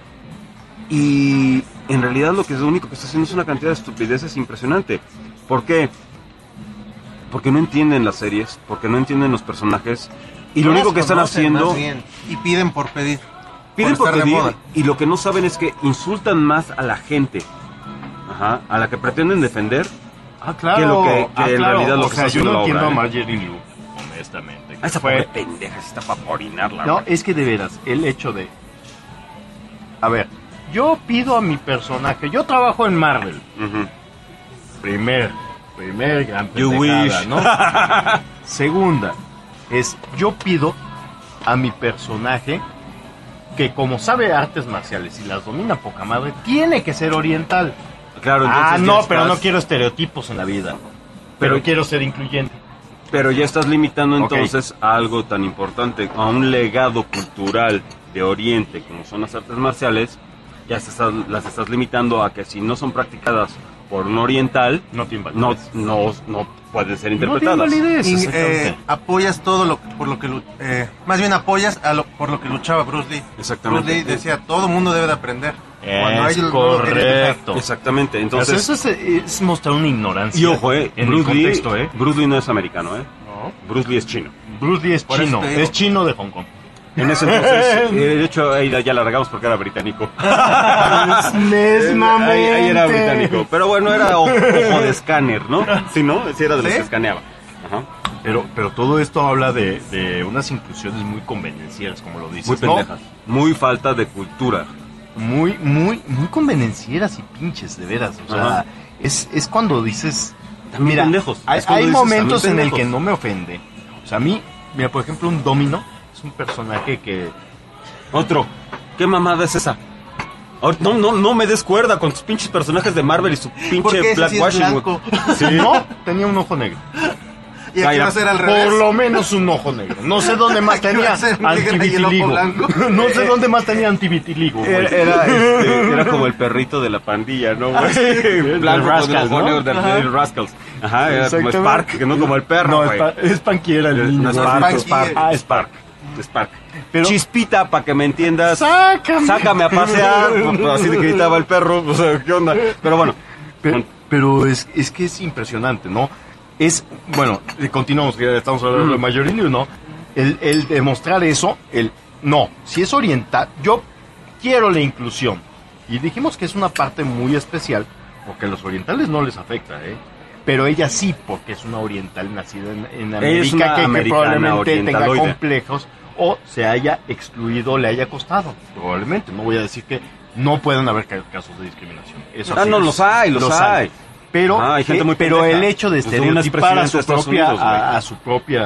y en realidad lo que es lo único que está haciendo es una cantidad de estupideces impresionante. ¿Por qué? Porque no entienden las series, porque no entienden los personajes y lo No único las que están conocen, haciendo... más bien, y piden por pedir. Piden por, estar de pedir moda. y lo que no saben es que insultan más a la gente, ajá, a la que pretenden defender. Ah, claro. Que lo que- que Ah, en claro. realidad lo o que sea, está yo haciendo no la entiendo obra, a ¿eh? Marjorie Liu, honestamente. A esa Fue- pobre pendeja si está para orinarla. No, güey. es que de veras, el hecho de... A ver, yo pido a mi personaje, yo trabajo en Marvel. Ujú. Primer, primer gran You pendejada, wish. ¿no? Segunda, es yo pido a mi personaje que como sabe artes marciales y las domina poca madre, tiene que ser oriental. Claro, entonces Ah, ya no, estás- pero no quiero estereotipos en la vida. Pero, Pero- quiero ser incluyente. Pero ya estás limitando Ok. entonces a algo tan importante, a un legado cultural de Oriente como son las artes marciales, ya se estás- las estás limitando a que si no son practicadas por un oriental, No tiene no, validez. no, no pueden ser No tiene interpretadas. validez, Y, exactamente. eh, apoyas todo lo que- por lo que lu- eh, más bien apoyas a lo, por lo que luchaba Bruce Lee. Exactamente. Bruce Lee decía todo mundo debe de aprender. Cuando Es ellos no lo querían dejar. correcto. Exactamente, Entonces, entonces... eso es, es mostrar una ignorancia. Y ojo, eh, en Bruce, el Lee, contexto, eh. Bruce Lee no es americano, eh. No. Bruce Lee es chino. Bruce Lee es Por eso chino, te digo. es chino de Hong Kong. En ese entonces, eh, de hecho, ahí ya la regamos porque era británico. Mesmamente. Ahí, ahí era británico. Pero bueno, era ojo, ojo de escáner, ¿no? Sí, ¿no? Sí, era de los ¿Sí? que escaneaba. Ajá. Pero, pero todo esto habla de, de unas inclusiones muy convenencieras, como lo dices. Muy ¿no? pendejas. Muy falta de cultura. Muy, muy, muy convenencieras y pinches, de veras. O sea, Ajá. es, es cuando dices... También mira, pendejos. hay, Es cuando hay dices, momentos en también el que pendejos. no me ofende. O sea, a mí, mira, por ejemplo, un Domino es un personaje que... Otro. ¿Qué mamada es esa? Ahor- No, no, no me des cuerda con tus pinches personajes de Marvel y su ¿Por qué pinche ese sí es blackwashing. blanco? ¿Sí? No, tenía un ojo negro. Y aquí Cállate. va a ser al revés. Por lo menos un ojo negro. No sé dónde más Aquí va tenía a ser negra y el ojo antivitiligo. blanco. No sé dónde más tenía antivitiligo. güey. Era, era, este, era como el perrito de la pandilla, ¿no? güey? Del Blanco Rascals, con el ojo ¿no? negro del- Ajá. del Rascals. Ajá, era como Exactamente. Spark, que no como el perro, No, güey. es, pa- es Panquiera el niño. No es ¿no? Spark, Sparky. Spark. Ah, Spark. Spark. Pero- Chispita, para que me entiendas. ¡Sácame! Sácame a pasear. Pues, así le gritaba el perro. O sea, ¿qué onda? Pero bueno. Pero, pero es, es que es impresionante, ¿no? Es, bueno, eh, continuamos, que ya estamos hablando de Mayorino, ¿no? El, el demostrar eso, el, no, si es oriental, yo quiero la inclusión. Y dijimos que es una parte muy especial, porque a los orientales no les afecta, ¿eh? Pero ella sí, porque es una oriental nacida en, en Ella es América, una que- que, americana probablemente tenga orientaloide. complejos, o se haya excluido, le haya costado, probablemente. No voy a decir que no pueden haber ca- casos de discriminación. Eso Ah, sí no, es- los hay, los hay. Pero, Ah, hay gente eh, muy pero pendeja. el hecho de Pues de una estereotipar a expresidenta su de Estados propia, Unidos, güey. a, a su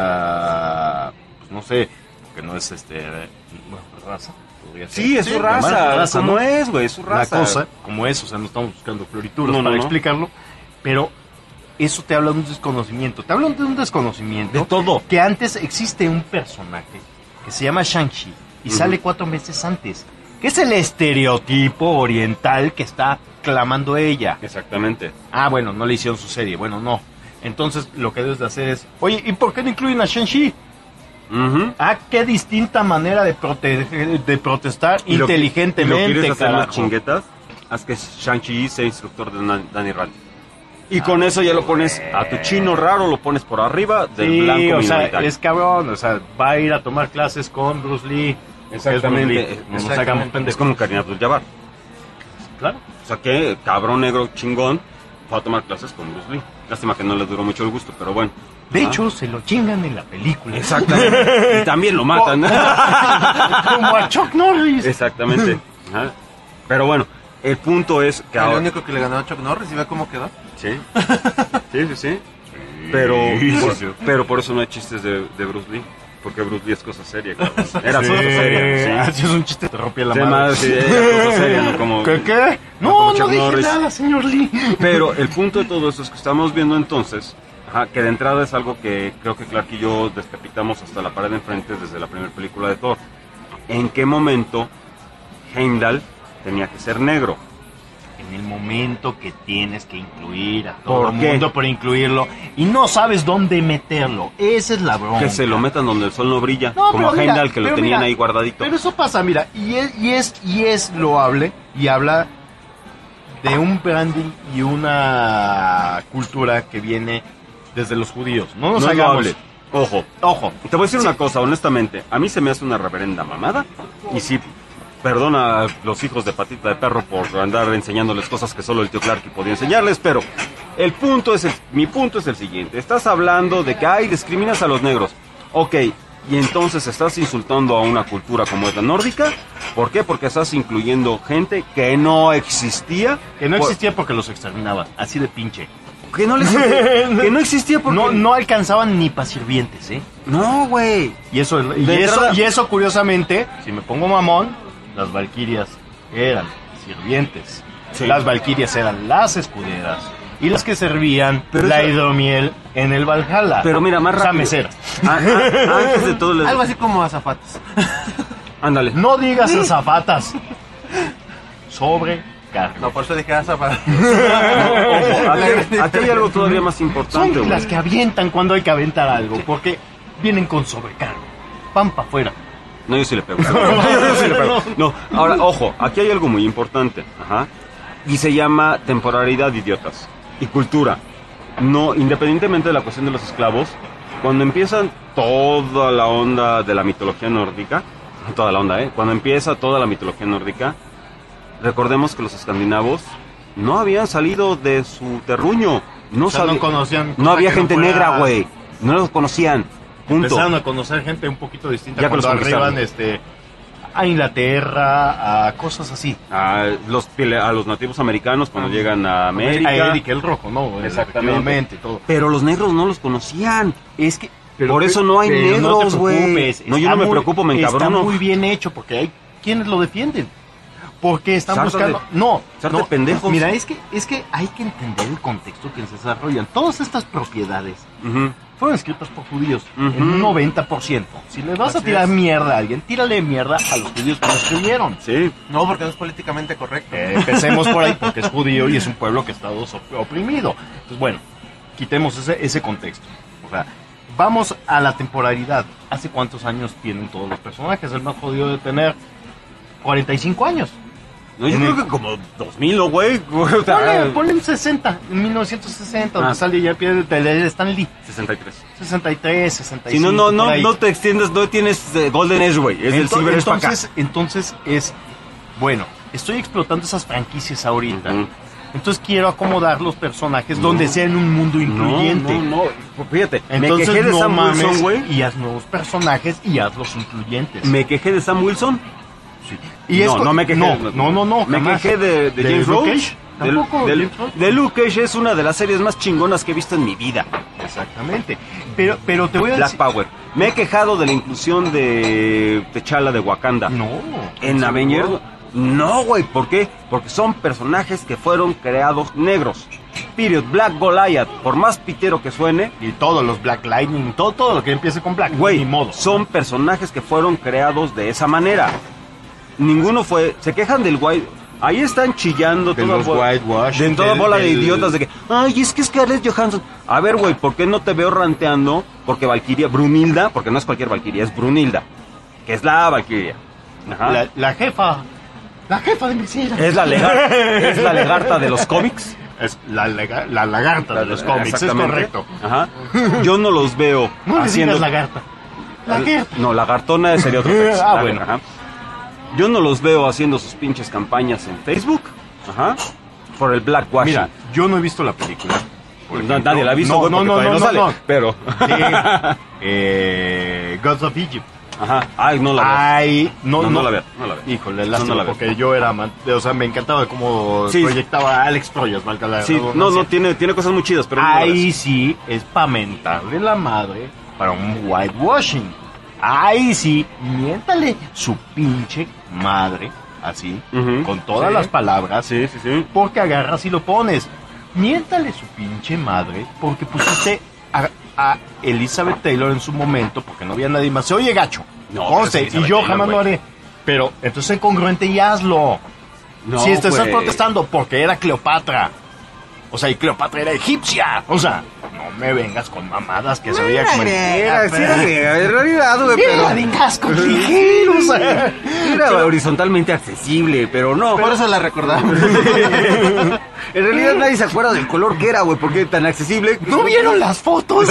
propia, pues no sé, que no es este, bueno, raza. podría ser. Sí, es su llamar raza. ¿Cómo ¿no? es, güey? Es su La raza. cosa, como es, o sea, no estamos buscando florituras No, no, para no. explicarlo, pero eso te habla de un desconocimiento, te habla de un desconocimiento De todo. que antes existe un personaje que se llama Shang-Chi y Ujú. sale cuatro meses antes, que es el estereotipo oriental que está clamando ella. Exactamente. Ah, bueno, no le hicieron su serie. Bueno, no. Entonces, lo que debes de hacer es... Oye, ¿y por qué no incluyen a Shang-Chi? Uh-huh. Ah, qué distinta manera de, prote- de protestar Y lo que- inteligentemente, y lo quieres hacer carajo. más chinguetas, haz que Shang-Chi sea instructor de Na- Danny Rand. Y con eso ya lo pones a tu chino raro, lo pones por arriba del Sí, blanco o sea, minoritario. es cabrón, o sea, va a ir a tomar clases con Bruce Lee. Exactamente. Es Bruce Lee, no nos Exactamente. hagamos Es pendejos. como Karim Abdul-Jabbar. Claro. O sea que cabrón negro chingón va a tomar clases con Bruce Lee. Lástima que no le duró mucho el gusto, pero bueno. De Ah. hecho, se lo chingan en la película. Exactamente. Y también lo matan. Como a Chuck Norris. Exactamente. Ajá. Pero bueno, el punto es que El ahora... único que le ganó a Chuck Norris, ¿y ve cómo quedó? Sí. Sí, sí, sí. Pero, Sí, por, sí. pero por eso no hay chistes de, de Bruce Lee. Porque Bruce Lee es cosa seria, cabrón. Era Sí. cosa seria. Ah, Sí. sí, es un chiste, te rompía la Sí, madre. madre, sí, era cosa seria, no como... ¿Qué, qué? no No, como no Chuck dije Norris. nada, señor Lee. Pero el punto de todo eso es que estamos viendo entonces, ajá, que de entrada es algo que creo que Clark y yo descapitamos hasta la pared de enfrente desde la primera película de Thor. ¿En qué momento Heimdall tenía que ser negro? En el momento que tienes que incluir a todo ¿Por el qué? mundo por incluirlo y no sabes dónde meterlo. Esa es la bronca. Que se lo metan donde el sol no brilla, No, como pero mira, Heimdall que lo pero tenían mira, ahí guardadito. Pero eso pasa, mira, y es, y es, y es loable y habla de un branding y una cultura que viene desde los judíos. No nos No es hagamos. loable. Ojo, Ojo. te voy a decir una cosa, honestamente, a mí se me hace una reverenda mamada, y sí, perdona a los hijos de patita de perro por andar enseñándoles cosas que solo el tío Clark podía enseñarles, pero el punto es el, mi punto es el siguiente, estás hablando de que, ay, discriminas a los negros, ok, y entonces estás insultando a una cultura como es la nórdica, ¿por qué? Porque estás incluyendo gente que no existía. Que no por- existía porque los exterminaban, así de pinche. Que no, les, que no existía porque... No, no alcanzaban ni para sirvientes, ¿eh? No, güey. Y eso, y De eso, entrada- y eso curiosamente, si me pongo mamón, las valquirias eran sirvientes. Sí. Las valquirias eran las escuderas y las que servían Pero la eso- hidromiel en el Valhalla. Pero mira, más O sea, rápido. meseras. Ah, ah, antes de todo... les- Algo así como azafatas. Ándale. No digas azafatas. Sobrecargo. No, por eso dije azafatas. Ojo, aquí, aquí hay algo todavía más importante, Son güey. las que avientan cuando hay que aventar algo, porque vienen con sobrecargo. Van para afuera. No, yo sí le pego. Yo sí le pego. No, ahora, ojo, aquí hay algo muy importante. Ajá. Y se llama temporalidad, idiotas. Y cultura. No, independientemente de la cuestión de los esclavos, cuando empiezan toda la onda de la mitología nórdica, toda la onda, ¿eh? Cuando empieza toda la mitología nórdica, recordemos que los escandinavos no habían salido de su terruño. No, O sea, no sabi- conocían no había cosa que gente no fuera- negra, güey. No los conocían. Punto. Empezaron a conocer gente un poquito distinta Ya que cuando los conquistaron. arriban este, a Inglaterra, a cosas así. A los, pile- a los nativos americanos cuando llegan a América. A Eric el Rojo, ¿no? Exactamente. Efectivamente, todo. Pero los negros no los conocían. Es que... Por eso no hay pero negros, te güey. preocupes, No, yo está no me muy- preocupo, me encabrono. Está muy bien hecho porque hay quienes lo defienden. Porque están Sarta buscando... de- no, sarta no, de pendejos. Mira, es que, es que hay que entender el contexto que se desarrollan. Todas estas propiedades Ujú. fueron escritas por judíos Ujú. en un noventa por ciento. Si le vas a Así tirar es. mierda a alguien, tírale mierda a los judíos que lo escribieron. Sí. No, porque no es políticamente correcto. Eh, empecemos por ahí porque es judío y es un pueblo que ha estado so- oprimido. Entonces, bueno, quitemos ese, ese contexto. O sea, vamos a la temporalidad. ¿Hace cuántos años tienen todos los personajes? El más jodido de tener cuarenta y cinco años. No, yo En creo el- que como dos mil, ¿no, güey? O sea, Ponle, ponle un sesenta, en mil novecientos sesenta, donde Ah. sale ya el pie de de Stan Lee. sesenta y tres. sesenta y tres, sesenta y Si cinco. no, no, por no, ahí. no te extiendes, no tienes eh, Golden Age, güey. Es del Ento- Cyber para acá. entonces, entonces es, bueno, estoy explotando esas franquicias ahorita. Ujú. Entonces quiero acomodar los personajes donde sea en un mundo incluyente. No, no, no. Fíjate, Entonces me quejé de no Sam mames Wilson, güey. y haz nuevos personajes y hazlos incluyentes. Me quejé de Sam Wilson. Y es no, co- no me quejé. No, no, no, no, Me jamás. quejé de, de ¿De James Luke Roach. Cage? Del- Tampoco, del- James Roach. de Luke Cage es una de las series más chingonas que he visto en mi vida. Exactamente. Pero, pero te voy a Black decir... Power. Me he quejado de la inclusión de T'Challa de Wakanda. No. En Avengers. No, güey. ¿Por qué? Porque son personajes que fueron creados negros. Period. Black Goliath, por más pitero que suene, Y todos los Black Lightning, todo, todo lo que empiece con Black. güey, Ni modo. son personajes que fueron creados de esa manera. Ninguno fue. Se quejan del white. Ahí están chillando de toda los bola, whitewash, de toda del- bola de del- idiotas de que, ay, es que Scarlett Johansson. A ver, güey, ¿por qué no te veo ranteando? Porque Valkyria, Brunilda, porque no es cualquier Valkyria, es Brunilda, que es la Valkyria. Ajá. La, la jefa. La jefa de Mesera. Es la legarta, es la legarta de los cómics. Es la, lega- la lagarta de los cómics, es Exactamente. correcto. Ajá. Yo no los veo No le haciendo. digas lagarta. Lagarta. No, lagartona sería otro texto. Ah, La- bueno. ajá. Yo no los veo haciendo sus pinches campañas en Facebook. Ajá. Por el blackwashing. Mira, yo no he visto la película. por No, ejemplo. nadie la ha visto, No, güey, no, porque no, todavía no, no no, sale, no. pero- Sí. Eh, Gods of Egypt. Ajá. Ay, no la veo. Ay, no, No, no, no la veo, no la veo. Híjole, No, lástima, no la veo. porque yo era amante, o sea, me encantaba cómo Sí. proyectaba a Alex Proyas, valga la Sí, no, redundancia. no, tiene, tiene cosas muy chidas, pero no la Ahí ves. sí es pa' mentarle la madre para un whitewashing. Ahí sí, miéntale su pinche madre, así, Ujú. con todas Sí. las palabras, Sí, sí, sí. porque agarras y lo pones. Miéntale su pinche madre, porque pusiste a, a Elizabeth Taylor en su momento, porque no había nadie más. Se oye gacho, No, conste, pero es y Elizabeth yo Taylor, jamás lo güey. haré. Pero entonces congruente y hazlo. No, si te estás güey. protestando porque era Cleopatra. O sea, y Cleopatra era egipcia. O sea, no me vengas con mamadas que se veía como... Era, sí era griega, en realidad, güey, pero... Era de cascos ligeros. Era horizontalmente accesible, pero no. Por eso la recordamos. En realidad nadie se acuerda del color que era, güey, porque tan accesible. ¿No vieron las fotos?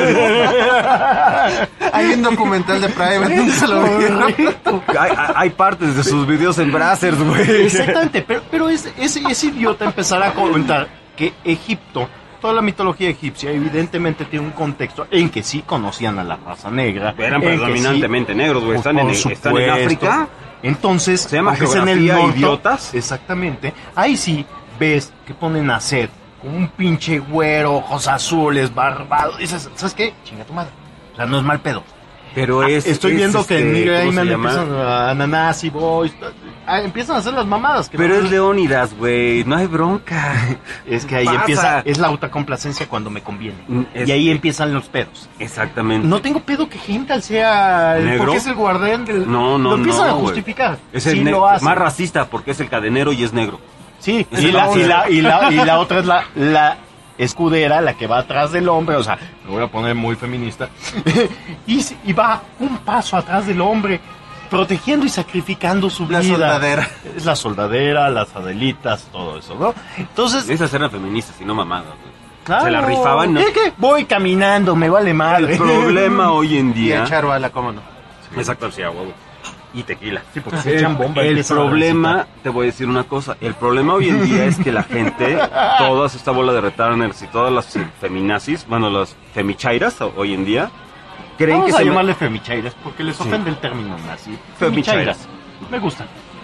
Hay un documental de Private donde se lo vieron. Hay, hay partes de sus videos en Brazzers, güey. Exactamente, pero, pero ese, ese, ese idiota empezará a comentar que Egipto, toda la mitología egipcia, evidentemente tiene un contexto en que sí conocían a la raza negra. Eran en que predominantemente sí, negros, güey. por- Están, por en, están en supuesto. África. Entonces, Se llama aunque sea geografía, idiotas. Exactamente. Ahí sí ves que ponen a Seth con un pinche güero, ojos azules, barbado. Dices, ¿sabes qué? Chinga tu madre. O sea, no es mal pedo. Pero Ah, es. Estoy es, viendo que en este, Neil ¿cómo se Gaiman llama? empiezan a Ananas y Boys. ah, Empiezan a hacer las mamadas. Que Pero no- es Leónidas, güey. No hay bronca. Es que ahí pasa? empieza, es la autocomplacencia cuando me conviene. Mm, es y ahí que- empiezan los pedos. Exactamente. No tengo pedo que Heimdall sea el, ¿Negro? porque es el guardián del... No, no, Lo empiezan no, a güey. justificar. Es el sí ne- lo hacen. más racista porque es el cadenero y es negro. Sí, Es y el la, hombre. y, la, y, la, y la otra es la, la escudera, la que va atrás del hombre, o sea, me voy a poner muy feminista, y, s- y va un paso atrás del hombre, protegiendo y sacrificando su La vida. soldadera. Es la soldadera, las adelitas, todo eso, ¿no? Entonces, Esas eran feministas y no mamadas, güey. claro, Se la rifaban, ¿no? ¿Qué, qué? Voy caminando, me vale madre. El problema hoy en Y día... echar bala, cómo no. Exacto, sí, a huevo. Y tequila. Sí, porque se echan bomba y El empiezan a problema, recitar. te voy a decir una cosa, el problema hoy en día es que la gente, toda esta bola de retarders y todas las feminazis, bueno, las femichairas o- hoy en día, creen Vamos que a se me- llamarle femichairas porque les Sí. ofende el término nazi. Femichairas. Femichairas. Me gusta.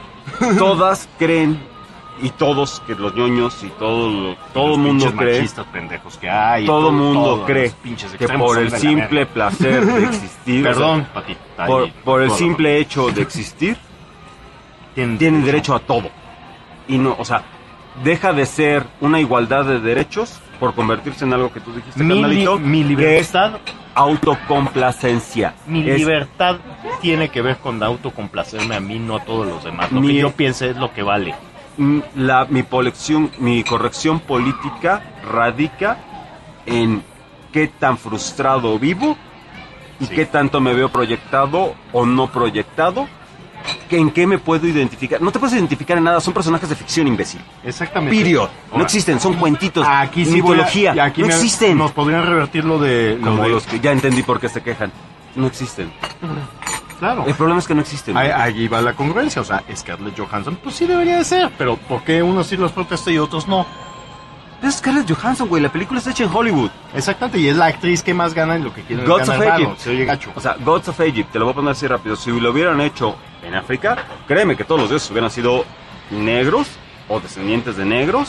todas creen y todos, que los ñoños y todo lo- todo el Los mundo pinches cree, machistas pendejos que hay. todo el mundo todos cree los pinches que extremos por son el de la simple verga. placer de existir, o sea, Perdón, Pati. Ahí, por, por el gordo. simple hecho de existir, Tienen, tienen derecho a todo. Y no, o sea, deja de ser una igualdad de derechos por convertirse en algo que tú dijiste, Mi, li- carnalito, mi que es libertad, autocomplacencia. mi Es- libertad tiene que ver con autocomplacerme a mí, no a todos los demás. Lo Mi- que yo piense es lo que vale. mm, la, mi, colección, mi corrección política radica en qué tan frustrado vivo y Sí. qué tanto me veo proyectado o no proyectado, que en qué me puedo identificar. No te puedes identificar en nada, son personajes de ficción, imbécil. Exactamente. Period. No Ahora, existen, son cuentitos, Aquí sí voy a- mitología. y aquí no me- existen. Nos podrían revertir lo de... Lo Como de- los que ya entendí por qué se quejan. No existen. Claro. El problema es que no existen. Ahí, ahí va la congruencia, o sea, Scarlett Johansson, pues sí debería de ser, pero ¿por qué unos sí los protesta y otros no? Es Scarlett Johansson, güey. La película está hecha en Hollywood. Exactamente, y es la actriz que más gana en lo que quiere Gods ganar of varo, Egypt. se oye gacho. O sea, Gods of Egypt, te lo voy a poner así rápido. Si lo hubieran hecho en África, créeme que todos los dioses hubieran sido negros o descendientes de negros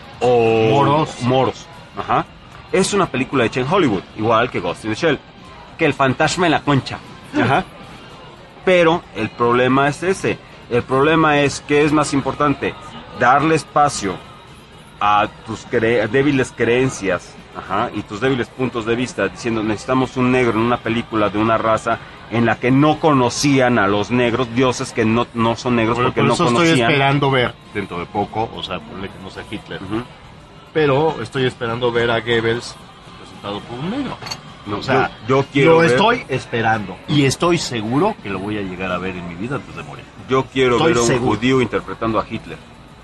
o Moros. moros. Ajá. Es una película hecha en Hollywood, igual que Ghost in the Shell, que el fantasma en la concha. Ajá. Pero el problema es ese. El problema es que es más importante darle espacio a tus cre- débiles creencias, ajá, y tus débiles puntos de vista, diciendo necesitamos un negro en una película de una raza en la que no conocían a los negros, dioses que no, no son negros Por, porque por no eso conocían. estoy esperando ver, dentro de poco, o sea, ponle que no sea Hitler, Uh-huh. pero estoy esperando ver a Goebbels presentado por un negro. No, O sea, yo, yo quiero lo ver, estoy esperando y estoy seguro que lo voy a llegar a ver en mi vida antes de morir. yo quiero estoy ver a un seguro. judío interpretando a Hitler.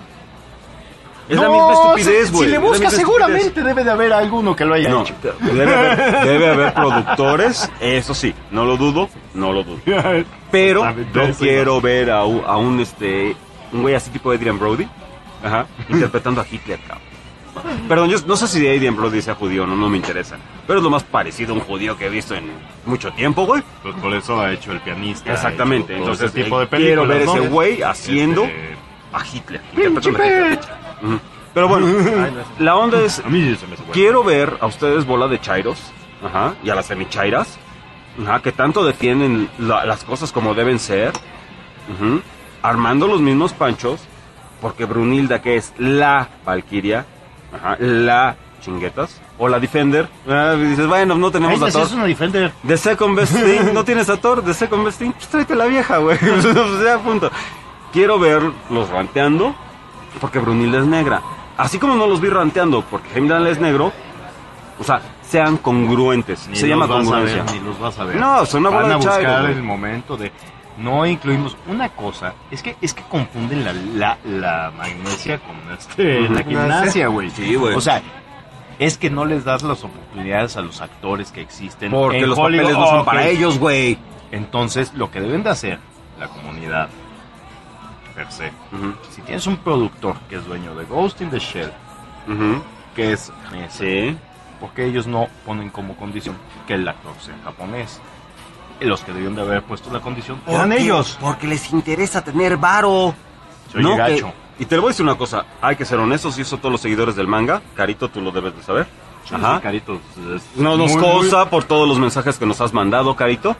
Es No, la misma estupidez, si- güey. Si le es la buscas, misma seguramente estupidez. debe de haber alguno que lo haya No, hecho. debe haber, debe haber productores, eso sí, no lo dudo, no lo dudo. Pero yo Eso quiero ver a un, a un este un güey así tipo Adrian Brody, ajá, interpretando a Hitler, cabrón. Perdón, yo no sé si Adrian Brody sea judío, no, no me interesa. Pero es lo más parecido a un judío que he visto en mucho tiempo, güey. Pues por eso ha hecho El Pianista. Exactamente, ha hecho todo entonces ese tipo de eh, quiero ver películas, ese ¿no? güey haciendo Este, a Hitler. ¡Pinche interpretando a Hitler. Ujú. Pero bueno, la onda es, A mí se me hace bueno. quiero ver a ustedes bola de chairos, ajá, y a las semichairas, ajá, que tanto defienden la- las cosas como deben ser, ujú, armando los mismos panchos, porque Brunilda, que es la Valquiria, ajá, la chinguetas, o la Defender, ah, y dices, bueno, no tenemos Esa a sí Thor. es una Defender. The Second Best Thing, ¿no tienes a Thor? The Second Best Thing, pues tráete la vieja, güey. O sea, punto. Quiero verlos ranteando, porque Brunilda es negra. Así como no los vi ranteando, porque Heimdall es negro, o sea, sean congruentes. Ni Se los llama vas a congruencia. ver, ni los vas a ver. No, son una Van bola a de buscar chairos, güey. el momento de... No incluimos una cosa, es que es que confunden la, la, la magnesia con este, la gimnasia, güey. Sí, güey. O sea, es que no les das las oportunidades a los actores que existen. Porque en los Hollywood. papeles no son Ok. para ellos, güey. Entonces, lo que deben de hacer la comunidad, per se, Ujú, si tienes un productor que es dueño de Ghost in the Shell, ujú. que es ese, Sí. porque ellos no ponen como condición que el actor sea japonés. Los que debían de haber puesto la condición eran ellos. Porque les interesa tener varo. Se oye gacho. Y te le voy a decir una cosa, hay que ser honestos, y eso todos los seguidores del manga, Carito, tú lo debes de saber. Sí, Ajá. sí, Carito, es No nos muy, cosa por todos los mensajes que nos has mandado, Carito.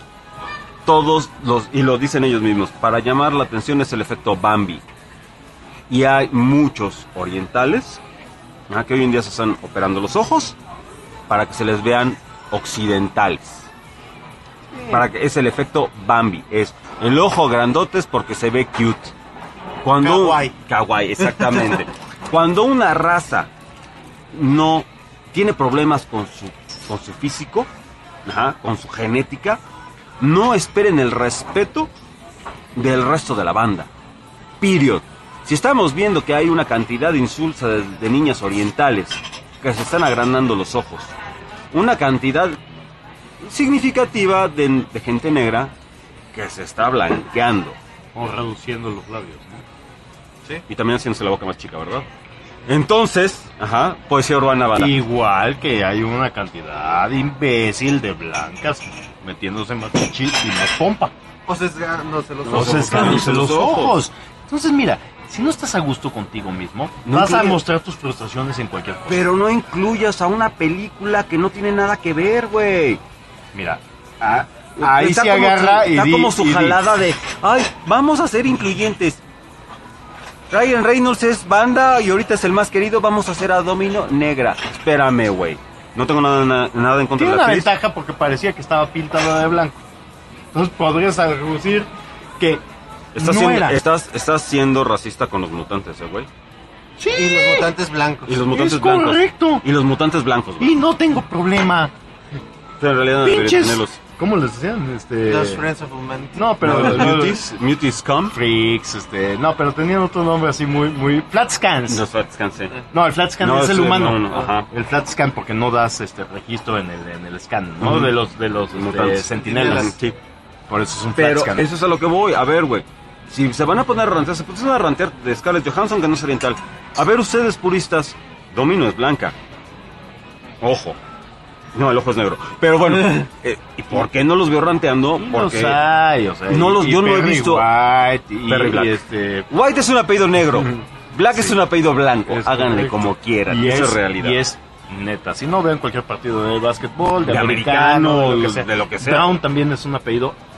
Todos los, y lo dicen ellos mismos, para llamar la atención es el efecto Bambi. Y hay muchos orientales, ajá, que hoy en día se están operando los ojos para que se les vean occidentales. Para que es el efecto Bambi, es el ojo grandote es porque se ve cute. Cuando Kawaii. Kawaii, exactamente. Cuando una raza no tiene problemas con su con su físico, ajá, con su genética, no esperen el respeto del resto de la banda. Period. Si estamos viendo que hay una cantidad insulsa de, de niñas orientales que se están agrandando los ojos, una cantidad significativa de, de gente negra que se está blanqueando. O reduciendo los labios, ¿no? Sí. Y también haciéndose la boca más chica, ¿verdad? Entonces, ajá, poesía urbana banda. Igual que hay una cantidad imbécil de blancas metiéndose más chichi y más pompa. O sesgándose los O ojos. sesgándose los los ojos. ojos. Entonces, mira, si no estás a gusto contigo mismo, No vas a incluye- mostrar tus frustraciones en cualquier cosa. Pero no incluyas a una película que no tiene nada que ver, güey. Mira, a- ahí Está se como agarra su- y Está di- como su y di. jalada de, ay, vamos a ser incluyentes. Ryan Reynolds es banda y ahorita es el más querido, vamos a hacer a Domino negra. Espérame, güey. No tengo nada, nada, nada en contra Tiene de la una actriz. ventaja porque parecía que estaba pintada de blanco. Entonces podrías decir que Estás, no siendo, era. estás, estás siendo racista con los mutantes, eh, güey. Sí, Y los mutantes blancos. Y los mutantes es blancos. correcto. Y los mutantes blancos, güey. Y no tengo problema. Pero en realidad no debería Pinches. tenerlos. ¿Cómo les decían? Este... Los Friends of Humanity. No, pero No, los no, muties, muties scum. Freaks, este, no, pero tenían otro nombre así muy, muy, flat scans. Los fat scans, sí. No, el flat scan No, es el sí, humano. no, no, ajá. El flat scan porque no das este registro en el, en el scan, ¿no? Ujú. De los, de los este, Mutantes. sentinelas. Sí. Por eso es un flat Pero scan. eso es a lo que voy. A ver, güey. Si se van a poner a rantear, se pusieron a rantear de Scarlett Johansson, que no es oriental. A ver, ustedes puristas, Domino es blanca. Ojo. No, el ojo es negro. Pero bueno, eh, ¿y por qué no los veo ranteando? Y Porque los hay, o sea, no y- los, y yo no he Perry visto. White y, Perry Black. y este... White es un apellido negro. Black es un apellido blanco. es Háganle correcto. como quieran. Y Eso es, es realidad. Y es neta. Si no vean cualquier partido de básquetbol, de, De americano, americano, de lo que sea. de lo que sea. Brown también es un apellido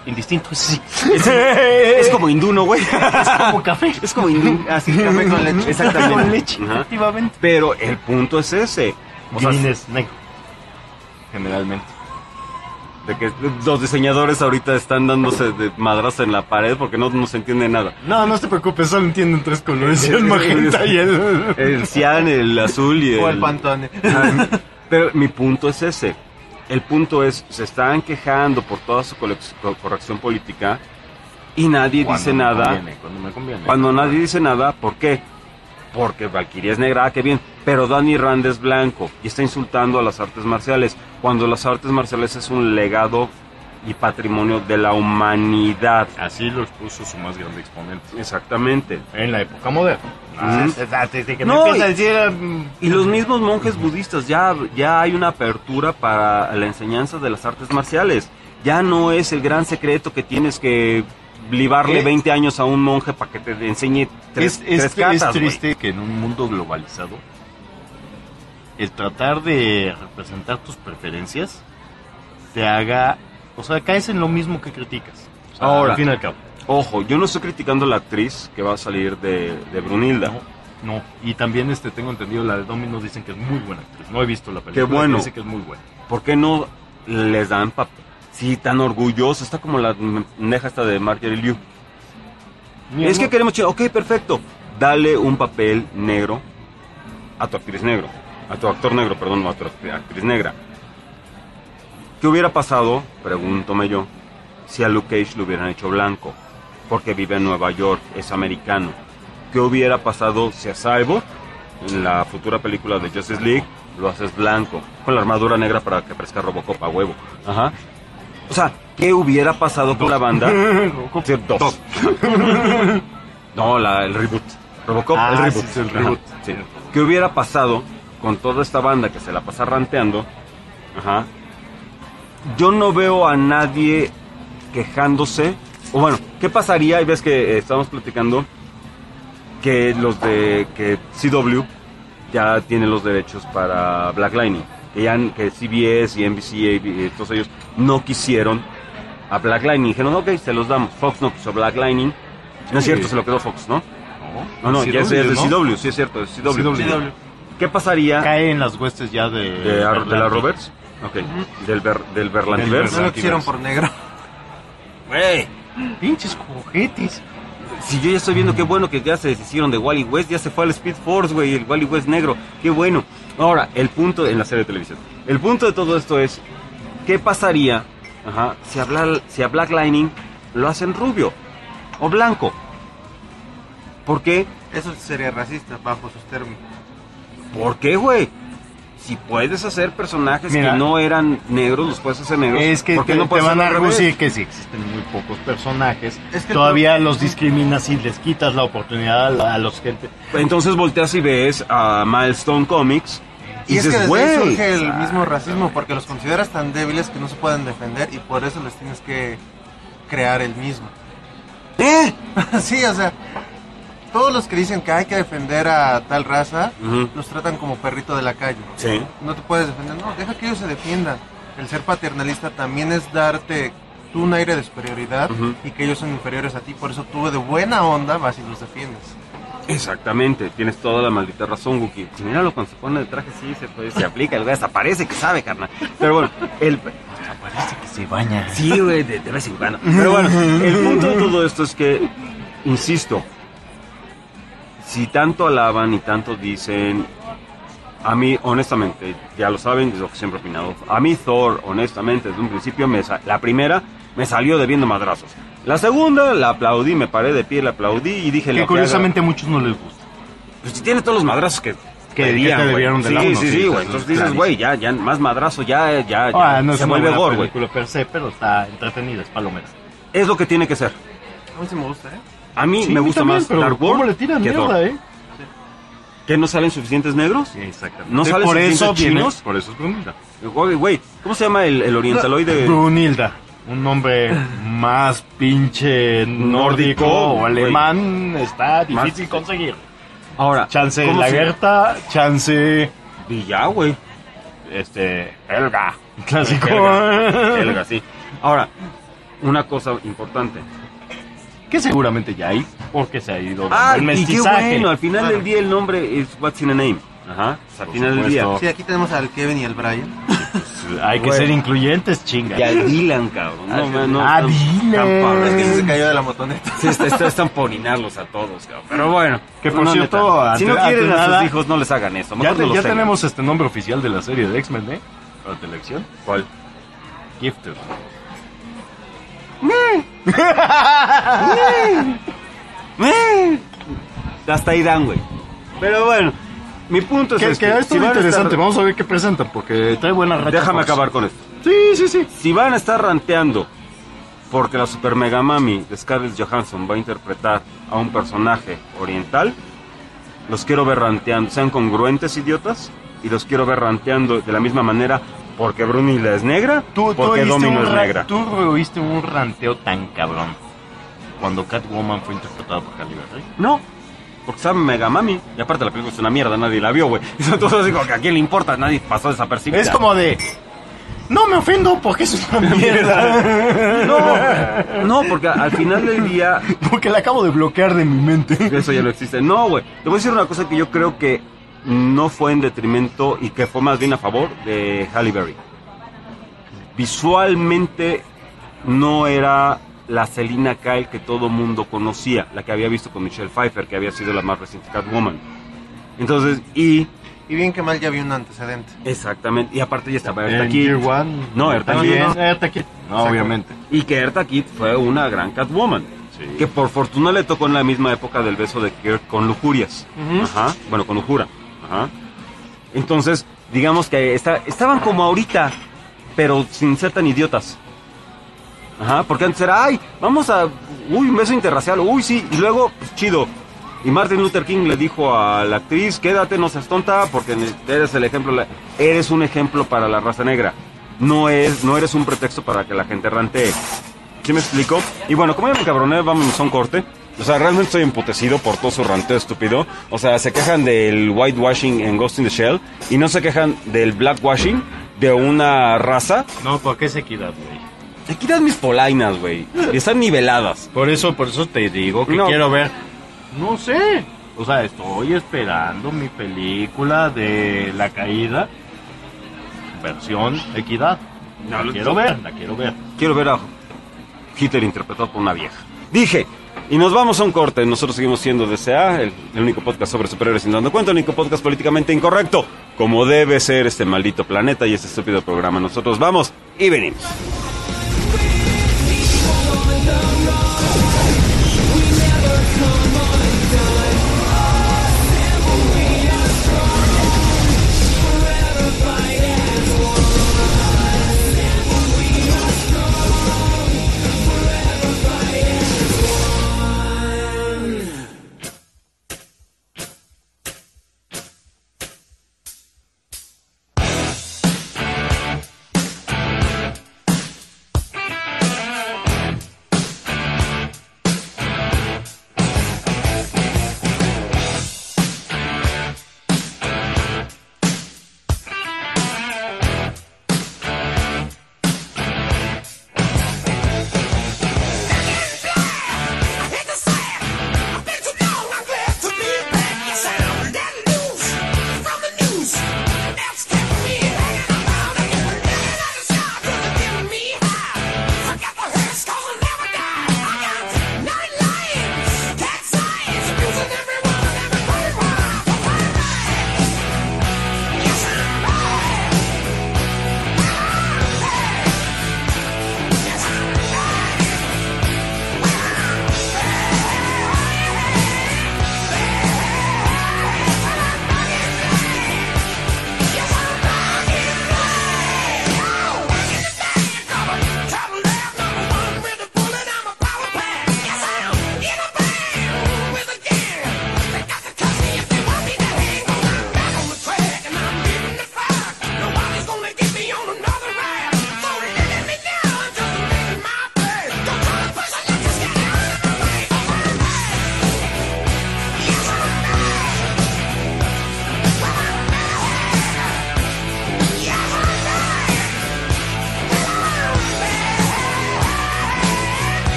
indistinto, sí. Es, es como hindú, ¿no, güey? Es como café. Es como hindú. Así, café con leche. Exactamente. Con leche, Ajá. efectivamente. Pero el punto es ese. O sea, Green es negro. Generalmente. de que los diseñadores ahorita están dándose de madrazo en la pared porque no, no se entiende nada. No, no te preocupes, solo entienden tres colores, el magenta y el... El cian, el azul y el... O el pantone. Pero mi punto es ese. El punto es, se están quejando por toda su corrección política y nadie Cuando dice me nada. conviene, cuando me conviene. Cuando nadie dice nada, ¿por qué? Porque Valkyria es negra, ah, qué bien. Pero Danny Rand es blanco y está insultando a las artes marciales. Cuando las artes marciales es un legado y patrimonio de la humanidad. Así lo expuso su más grande exponente. Exactamente. En la época moderna. Ah, Ujú. desde que me No, empieza a y- decir... mm, Y los mismos monjes budistas, ya, ya hay una apertura para la enseñanza de las artes marciales. Ya no es el gran secreto que tienes que libarle Es- veinte años a un monje para que te enseñe tres, es, es, tres katas, es güey. triste que en un mundo globalizado el tratar de representar tus preferencias te haga, o sea, caes en lo mismo que criticas. O sea, Ahora, al fin y al cabo. Ojo, yo no estoy criticando a la actriz que va a salir de, de Brunilda. No, no. Y también este tengo entendido la de Dominos dicen que es muy buena actriz. No he visto la película. Qué bueno. pero Dice que es muy buena. ¿Por qué no les dan papel? Sí, tan orgulloso. Está como la neja esta de Marjorie Liu. Es que queremos... chi- Ok, perfecto. Dale un papel negro a tu actriz negro. A tu actor negro, perdón, no a tu act- actriz negra. ¿Qué hubiera pasado, pregúntome yo, si a Luke Cage lo hubieran hecho blanco? Porque vive en Nueva York, es americano. ¿Qué hubiera pasado si a Cyborg, en la futura película de Justice League, lo haces blanco? Con la armadura negra para que parezca Robocop a huevo. Ajá. O sea, ¿qué hubiera pasado con la banda? Sí, dos. No, la, el reboot. Robocop, Ah, el reboot. sí, sí, el Ajá, reboot. sí. ¿Qué hubiera pasado con toda esta banda que se la pasa ranteando? Ajá. Yo no veo a nadie quejándose. O bueno, ¿qué pasaría? Y ves que eh, estábamos platicando que los de que C W ya tienen los derechos para Black Lightning. Que, ya, que C B S y N B C, eh, todos ellos no quisieron a Black Lightning. Dijeron, ok, se los damos. Fox no quiso Black Lightning. No es Sí. cierto, se lo quedó Fox, ¿no? No, no, C ya es W, de ¿no? C W, sí es cierto, es C W. C W. ¿Qué pasaría Cae en las huestes ya de... de, Ar- de la Berlanti. Roberts? Ok, del, Ber, del Berlantiverse. No lo quisieron por negro. Güey, Pinches cojetes. si yo ya estoy viendo qué bueno que ya se deshicieron de Wally West, ya se fue al Speed Force, güey, el Wally West negro, qué bueno. Ahora, el punto en la serie de televisión, el punto de todo esto es, ¿qué pasaría ajá, si, a Black, si a Black Lightning lo hacen rubio o blanco? ¿Por qué? Eso sería racista bajo sus términos. ¿Por qué, güey? Si puedes hacer personajes Mira. que no eran negros, los puedes hacer negros. Es que ¿por qué te, no te puedes van a hacerlo al revés? reducir que si existen muy pocos personajes, Es que todavía los discriminas y les quitas la oportunidad a, la- a los gente. Entonces volteas y ves a Milestone Comics y, Y es que dices, desde ahí güey. surge el mismo racismo porque los consideras tan débiles que no se pueden defender y por eso les tienes que crear el mismo. ¿Eh? Sí, o sea, todos los que dicen que hay que defender a tal raza, Ujú. los tratan como perrito de la calle. Sí. No te puedes defender, no, deja que ellos se defiendan. El ser paternalista también es darte tú un aire de superioridad Ujú. y que ellos son inferiores a ti, por eso tú de buena onda vas y los defiendes. Exactamente, tienes toda la maldita razón, Wookie. Si míralo cuando se pone de traje, sí, se, pues, se aplica, el güey desaparece, que sabe, carnal. Pero bueno, el... Parece que se baña. Sí, güey, de, de vez en cuando. Pero bueno, el punto de todo esto es que, insisto, si tanto alaban y tanto dicen, a mí, honestamente, ya lo saben, es lo que siempre he opinado, a mí Thor, honestamente, desde un principio, me sa- la primera me salió debiendo madrazos. La segunda, la aplaudí, me paré de pie, la aplaudí y dije... Que lo curiosamente a muchos no les gusta. haga. Pues si tiene todos los madrazos que... Que- pedían, que te güey. debieron de Sí, dar, sí, ¿no? sí, Sí, güey. eso Entonces es dices, clarísimo. güey, ya, ya, más madrazo, ya, ya, ya. Ah, no es se una vuelve buena gore, güey. película per se, pero está entretenida, es palomera. Es lo que tiene que ser. A mí sí me gusta, ¿eh? A mí Sí, me a mí gusta también, más pero Dark ¿cómo World le tiran que mierda, Thor. eh? ¿Que no salen suficientes negros? Sí, exactamente. ¿No salen por suficientes eso viene- chinos? Por eso es Brunilda. Güey, güey, ¿cómo se llama el, el orientaloide? Brunilda. Un nombre más pinche nórdico Nórdico, o güey. alemán está difícil Más- conseguir. Ahora, Chance ¿cómo se- Lagerta, chance Y ya, güey. este Helga, clásico. Helga, Helga, sí. Ahora, una cosa importante. Que seguramente ya hay, porque se ha ido dando Ah, el y qué mestizaje. bueno, al final Claro. del día el nombre es What's in a Name. Ajá, o sea, al Por final del día. supuesto. Sí, aquí tenemos al Kevin y al Brian. Hay que Güey. ser incluyentes, chinga. Y al Dylan, cabrón. No, no, no, Ah, están- Dylan. están padres. Es que ese se cayó de la motoneta. Sí, está- está- están por orinarlos a todos, cabrón. Pero bueno. Que por no, cierto, neta, si no ante- quieren ante a nada- sus hijos, no les hagan eso. Ya, Mejor te- no los ya tengan. tenemos este nombre oficial de la serie de X-Men, ¿eh? Para televisión. ¿Cuál? Gifted. ¡Eh! Hasta ahí dan, güey. Pero bueno, mi punto es Que, este, que esto si es van a interesante. estar- Vamos a ver qué presentan, porque trae buena racha. Déjame Fox. acabar con esto. Sí, sí, sí. Si van a estar ranteando porque la Super Mega Mami de Scarlett Johansson va a interpretar a un personaje oriental, los quiero ver ranteando. Sean congruentes, idiotas, y los quiero ver ranteando de la misma manera porque Brunilda es negra, Tú, tú porque oíste Domino un es ra- negra. Tú oíste un ranteo tan cabrón cuando Catwoman fue interpretada por Halle Berry. No, porque está Mega Mami. Y aparte la película es una mierda, nadie la vio, güey. Y son todos así como que a quién le importa, nadie pasó desapercibida. Es como de... No me ofendo porque es una mierda. No, no, porque al final del día... Porque la acabo de bloquear de mi mente. Eso ya no existe. No, güey. Te voy a decir una cosa que yo creo que no fue en detrimento y que fue más bien a favor de Halle Berry. Visualmente no era la Selina Kyle que todo mundo conocía, la que había visto con Michelle Pfeiffer, que había sido la más reciente Catwoman. Entonces, y... Y bien que mal ya había un antecedente. Exactamente, y aparte ya estaba En Eartha Kitt. Year One. No, Eartha También, Kitt. Eartha Kitt. No, obviamente. Y que Eartha Kitt fue una gran Catwoman. Sí. Que por fortuna le tocó en la misma época del beso de Kirk con Lujurias. Ujú. Ajá. Bueno, con Lujura. Ajá. Entonces, digamos que está, estaban como ahorita, pero sin ser tan idiotas. Ajá. Porque antes era, ay, vamos a. Uy, un beso interracial. Uy, sí. Y luego, pues chido. Y Martin Luther King le dijo a la actriz, quédate, no seas tonta, porque eres el ejemplo, la- eres un ejemplo para la raza negra. No es, no eres un pretexto para que la gente rantee. ¿Sí me explico? Y bueno, como ya me cabroné, vamos a un corte. O sea, realmente estoy emputecido por todo su ranteo estúpido. O sea, se quejan del whitewashing en Ghost in the Shell y no se quejan del blackwashing de una raza. No, porque es equidad, güey. Aquí das mis polainas, güey. Y están niveladas. Por eso, por eso te digo que No. quiero ver. No sé. O sea, estoy esperando mi película de La Caída. Versión equidad. La No, quiero ver, la quiero ver. Quiero ver a Hitler interpretado por una vieja. Dije, y nos vamos a un corte. Nosotros seguimos siendo D C A, el, el único podcast sobre superhéroes sin dando cuenta, el único podcast políticamente incorrecto, como debe ser este maldito planeta y este estúpido programa. Nosotros vamos y venimos.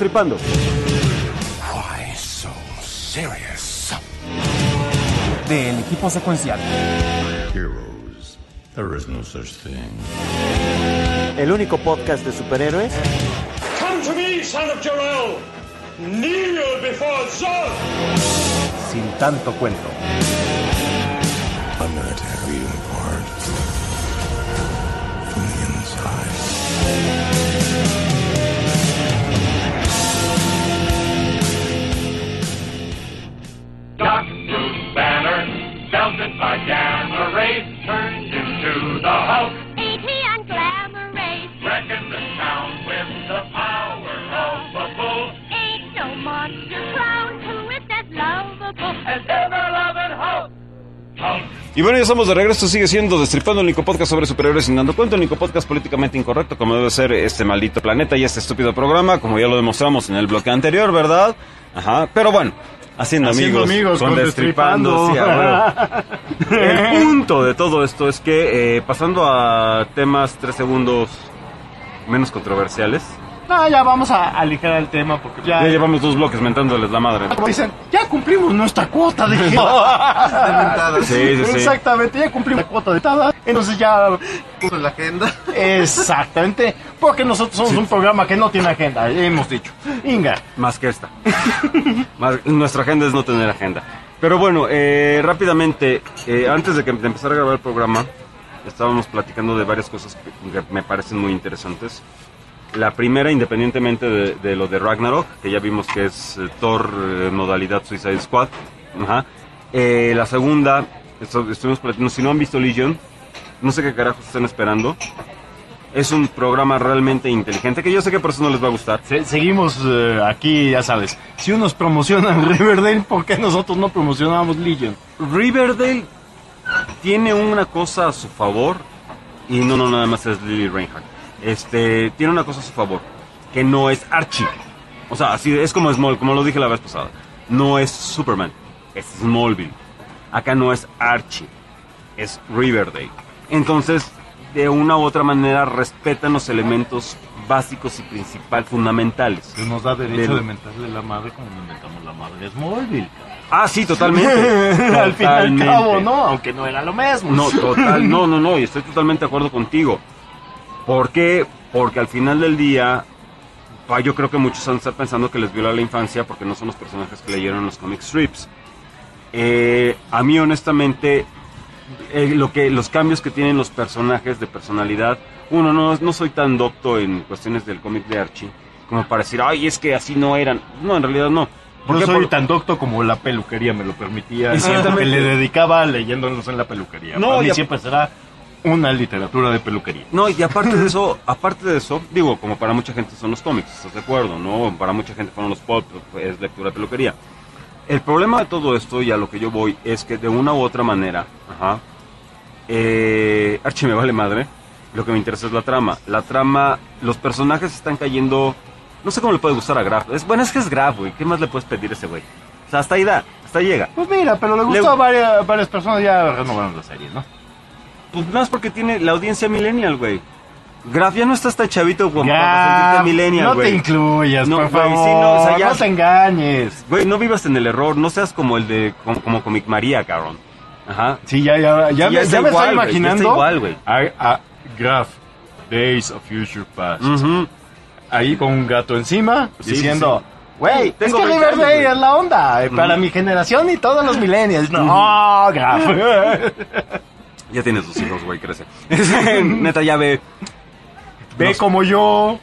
Destripando. Why so serious? Del equipo secuencial. Heroes. There is no such thing. El único podcast de superhéroes. Come to me, son of Jor-El. Kneel before Zod. Sin tanto cuento. I'm gonna tear you apart from the inside. Doc Bruce Banner, belted by gamma rays, turned into the Hulk. Meet me on Glamour Race. Reckon the town with the power of a bull. Ain't no monster clown who is as lovable as ever loving Hulk. Hulk. Y bueno, ya estamos de regreso, sigue siendo Destripando, el único podcast sobre superhéroes sin dando cuenta, el único podcast políticamente incorrecto, como debe ser este maldito planeta y este estúpido programa, como ya lo demostramos en el bloque anterior, ¿verdad? Ajá, pero bueno, haciendo, haciendo amigos, amigos con, con Destripando. Destripando. Sí, el punto de todo esto es que, eh, pasando a temas tres segundos menos controversiales. No, ya vamos a aligerar el tema porque ya, Ya llevamos dos bloques mentándoles la madre. como dicen, ya cumplimos nuestra cuota de mentadas. Sí, sí, sí. Exactamente, ya cumplimos la cuota de mentadas. Entonces ya Puso la agenda. exactamente, porque nosotros somos un programa que no tiene agenda, hemos dicho. Inga. Más que esta. Más, nuestra agenda es no tener agenda. Pero bueno, eh, rápidamente, eh, antes de que de empezar a grabar el programa, estábamos platicando de varias cosas que, que me parecen muy interesantes. La primera, independientemente de, de lo de Ragnarok, que ya vimos que es eh, Thor eh, modalidad Suicide Squad. Ajá. Eh, la segunda, esto, estuvimos platicando, si no han visto Legion, no sé qué carajos están esperando. Es un programa realmente inteligente, que yo sé que por eso no les va a gustar. Se, seguimos eh, aquí, ya sabes. Si unos promocionan Riverdale, ¿por qué nosotros no promocionamos Legion? Riverdale tiene una cosa a su favor, y no, no nada más es Lily Reinhardt. Este, tiene una cosa a su favor, que no es Archie. O sea, así es como Small, como lo dije la vez pasada. No es Superman, es Smallville. Acá no es Archie, es Riverdale. Entonces, de una u otra manera, respetan los elementos básicos y principales, fundamentales. Que nos da derecho Del- de mentarle la madre como nos mentamos la madre de Smallville. Ah, sí, totalmente. Al fin y al Totalmente. cabo, ¿no? Aunque no era lo mismo. No, total, no, no, no, y estoy totalmente de acuerdo contigo. ¿Por qué? Porque al final del día, pa, yo creo que muchos van a estar pensando que les viola la infancia porque no son los personajes que leyeron en los comic strips. Eh, a mí, honestamente, eh, lo que, los cambios que tienen los personajes de personalidad, uno, no, no soy tan docto en cuestiones del cómic de Archie como para decir, ay, es que así no eran. No, en realidad no. No qué? soy Por- tan docto como la peluquería me lo permitía. El tiempo Exactamente. que le dedicaba leyéndonos en la peluquería. No, Para mí y a- siempre será una literatura de peluquería. No, y aparte de eso, aparte de eso, digo, como para mucha gente son los cómics, ¿estás de acuerdo? No, para mucha gente fueron los pulp, es lectura de peluquería. El problema de todo esto, y a lo que yo voy, es que de una u otra manera, ajá, eh, Archie me vale madre, lo que me interesa es la trama. La trama, los personajes están cayendo, no sé cómo le puede gustar a Graf. Es, bueno, es que es Graf, güey, ¿qué más le puedes pedir a ese güey? O sea, hasta ahí da, hasta ahí llega. Pues mira, pero le gustó Le- a varias, varias personas, ya renovaron la serie, ¿no? Pues más porque tiene la audiencia millennial, güey. Graf ya no estás tan chavito como Ya, para sentirte millennial, no güey. te incluyas, No, por güey, favor, sí, no, o sea, ya- no te engañes. Güey, no vivas en el error, no seas como el de, como, como Comic María, cabrón. Ajá. Sí, ya, ya, ya, Sí, me, está ya me igual, estoy güey, ya imaginando está igual, güey. a, a Graf, Days of Future Past. Ujú. Ahí con un gato encima, Sí, diciendo, sí, güey, es Tengo que veinte años, Riverdale güey. es la onda, eh, para Ujú. mi generación y todos los millennials. No, Graf. Ya tienes dos hijos, güey, crece. Neta, ya ve. Ve Los- como yo.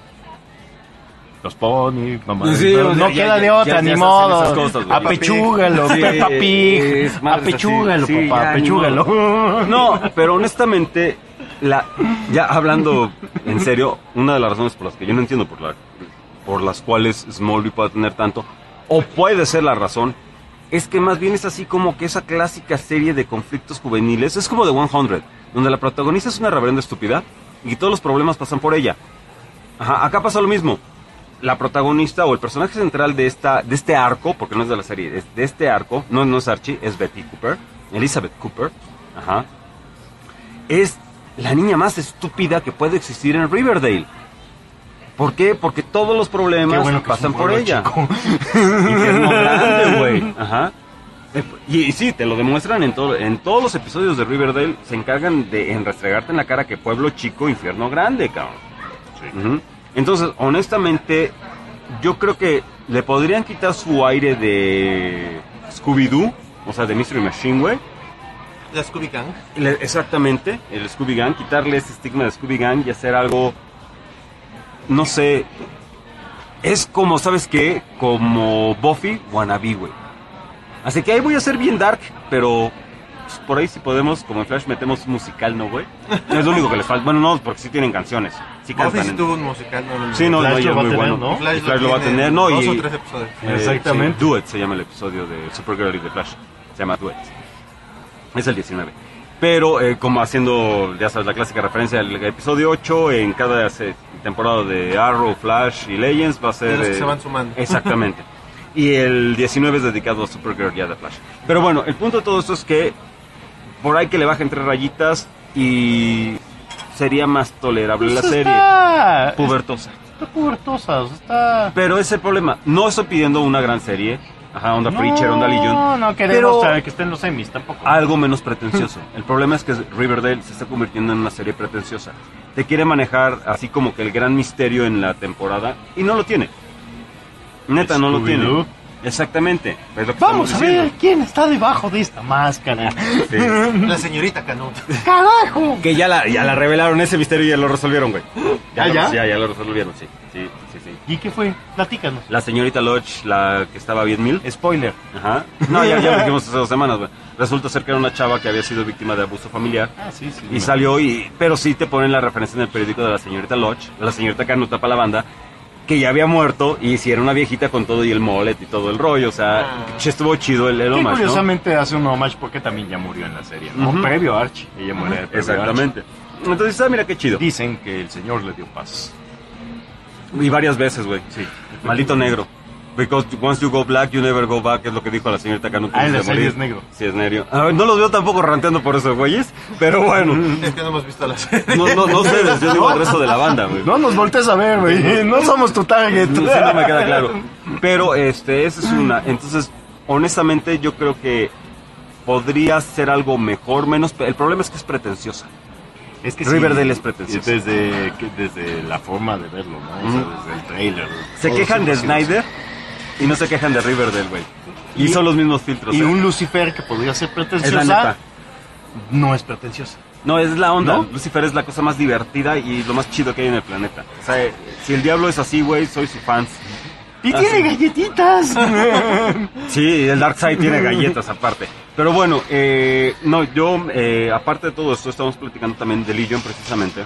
Los pony, mamá. Sí, no ya- no ya- queda ya- de ya- otra, ya ni se hacen modo. esas cosas, güey. Apechúgalo, Sí, Peppa Pig. es madres Apechúgalo, así. Sí, papá, ya, ni apechúgalo. modo. No, pero honestamente, la, ya hablando en serio, una de las razones por las que yo no entiendo por, la, por las cuales Smallville puede tener tanto, o puede ser la razón, es que más bien es así como que esa clásica serie de conflictos juveniles, es como de cien, donde la protagonista es una reverenda estúpida y todos los problemas pasan por ella. Ajá, acá pasa lo mismo. La protagonista o el personaje central de esta de este arco, porque no es de la serie, es de este arco, no, no es Archie, es Betty Cooper, Elizabeth Cooper, ajá, es la niña más estúpida que puede existir en Riverdale. ¿Por qué? Porque todos los problemas Qué bueno que pasan es un por pueblo ella. chico. Infierno grande, güey. Ajá. Eh, Y, y sí, te lo demuestran en, todo, en todos los episodios de Riverdale. Se encargan de en restregarte en la cara que pueblo chico, infierno grande, cabrón. Ujú. Entonces, honestamente, yo creo que le podrían quitar su aire de Scooby-Doo, o sea, de Mystery Machine, güey. La Scooby Gang. Le- Exactamente, el Scooby Gang, quitarle ese estigma de Scooby Gang y hacer algo, no sé, es como, ¿sabes qué? Como Buffy wannabe, güey. Así que ahí voy a ser bien dark, pero pues, por ahí si podemos, como en Flash, metemos musical, ¿no, güey? Es lo único que les falta. Bueno, no, porque sí tienen canciones. Sí Buffy cantan. sí en- tuvo un musical. No, Sí, no, Flash no, y lo es va a muy tener, bueno. ¿no? Flash, Y Flash lo va a tiene tener, ¿no? Dos y, o tres episodios. eh, Exactamente. sí, Duet se llama el episodio de Supergirl y de Flash. Se llama Duet. Es el diecinueve. Pero eh, como haciendo, ya sabes, la clásica referencia al episodio ocho, en cada se- temporada de Arrow, Flash y Legends va a ser... De los que eh, se van sumando. Exactamente. Y el diecinueve es dedicado a Supergirl y a The Flash. Pero bueno, el punto de todo esto es que por ahí que le bajen tres rayitas y sería más tolerable la Pues serie. está- Pubertosa. Está pubertosa, o sea, está... Pero ese es el problema. No estoy pidiendo una gran serie. Ajá, onda Preacher, onda Legion. No, no queremos pero saber que estén los semis tampoco. algo menos pretencioso. El problema es que Riverdale se está convirtiendo en una serie pretenciosa. Te quiere manejar así como que el gran misterio en la temporada y no lo tiene. Neta, no lo tiene. Scooby-Doo. Exactamente. Es lo que Vamos a estamos ver diciendo. quién está debajo de esta máscara. Sí. La señorita Canut. ¡Carajo! Que ya la, ya la revelaron ese misterio y ya lo resolvieron, güey. ¿Ah, lo- ya? Ya, ya lo resolvieron, sí. Sí, sí, sí. ¿Y qué fue? Platícanos. La señorita Lodge, la que estaba bien mil. Spoiler. Ajá. No, ya, ya lo dijimos hace dos semanas, güey. Resulta ser que era una chava que había sido víctima de abuso familiar. Ah, sí, sí. Y salió y... Pero sí te ponen la referencia en el periódico de la señorita Lodge, la señorita Canuta para la banda, que ya había muerto y si era una viejita con todo y el mullet y todo el rollo. O sea, che, estuvo chido el, el Que homage, ¿no? curiosamente hace un homage porque también ya murió en la serie, ¿no? Ujú. Previo a Archie. Ella muere previo a Exactamente. Entonces, ah, mira qué chido. Archie. Dicen que el señor le dio paz. Y varias veces, güey. Sí. Maldito negro. Because once you go black, you never go back, es lo que dijo la señorita Canuta. Ah, en la antes de serie morir. es negro. Sí, es negro. Ah, no los veo tampoco ranteando por esos güeyes, pero bueno. Es que no hemos visto la serie. No, no, no ustedes, yo digo al resto de la banda, güey. No nos voltees a ver, güey. No somos tu target. No, sí, no me queda claro. Pero, este, esa es una. Entonces, honestamente, yo creo que podría ser algo mejor, menos. El problema es que es pretenciosa. Es que Riverdale sí, es pretencioso. Desde, que- desde la forma de verlo, ¿no? O sea, Ujú. desde el trailer. Se todo quejan de siempre ha sido Snyder y no se quejan de Riverdale, güey. Y, Y- son los mismos filtros. así. Y ¿eh? un Lucifer que podría ser Es pretenciosa. la neta. No es pretenciosa. No, es la onda. ¿No? Lucifer es la cosa más divertida y lo más chido que hay en el planeta. O sea, eh, si el diablo es así, güey, soy su fans. Y Así. tiene galletitas. Sí, el Darkseid tiene galletas aparte. Pero bueno, eh, no, yo, eh, aparte de todo esto, estamos platicando también de Legion precisamente.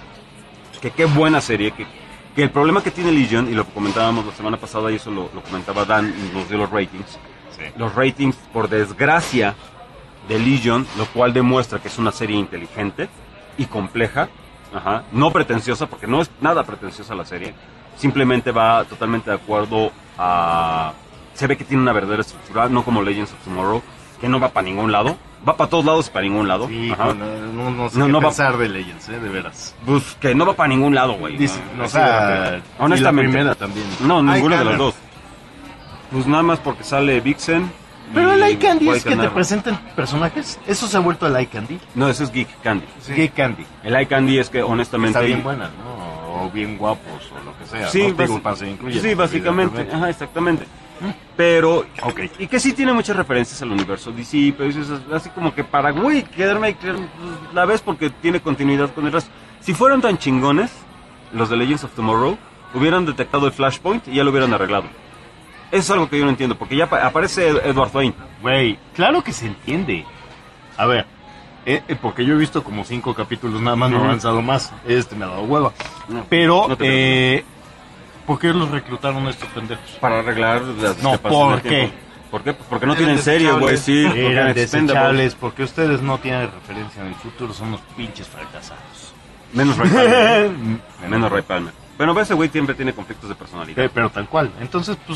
Que qué buena serie. Que, que el problema que tiene Legion, y lo comentábamos la semana pasada, y eso lo, lo comentaba Dan, y nos dio los ratings. Sí. Los ratings, por desgracia, de Legion, lo cual demuestra que es una serie inteligente y compleja. Ajá, no pretenciosa, porque no es nada pretenciosa la serie. Simplemente va totalmente de acuerdo a... Se ve que tiene una verdadera estructura, no como Legends of Tomorrow, que no va para ningún lado. Va para todos lados y para ningún lado. Sí, Ajá. no, no, no sé No, qué no va- pensar de Legends, ¿eh? De veras. Pues que no va para ningún lado, güey. Dice, No, o así de sea, repente. y honestamente. la primera también. No, ninguna de Candy. las dos. Pues nada más porque sale Vixen. Pero el y Eye Candy es White que te Canary. presenten personajes. Eso se ha vuelto el Eye Candy. No, eso es Geek Candy. Geek Candy. El Eye Candy es que honestamente... Está bien buena, ¿no? O bien guapos, o lo que sea. Sí, ¿no? Digo, basi- para se incluye, sí, ¿no? básicamente, Evidentemente. ajá, exactamente. Pero, Ok. y que sí tiene muchas referencias al universo D C, pero dices, así como que para, güey, quedarme, pues, la ves porque tiene continuidad con el resto. Si fueran tan chingones, los de Legends of Tomorrow, hubieran detectado el Flashpoint y ya lo hubieran arreglado. Eso es algo que yo no entiendo, porque ya apa- aparece Ed- Edward Swain. Güey, claro que se entiende. A ver, eh, eh, porque yo he visto como cinco capítulos, nada más no he Ujú. avanzado más. Este me ha dado hueva. No, Pero, no te eh, ¿por qué los reclutaron estos pendejos? Para arreglar las No, discrepancias ¿por del tiempo. qué? ¿Por qué? Pues porque no Eran tienen serie, güey, sí. porque Eran eran expendables. desechables porque ustedes no tienen referencia en el futuro, son unos pinches fracasados. Menos Ray Palmer. Menos Ray Palmer. Bueno, ese güey siempre tiene conflictos de personalidad. Eh, pero tal cual. Entonces, pues,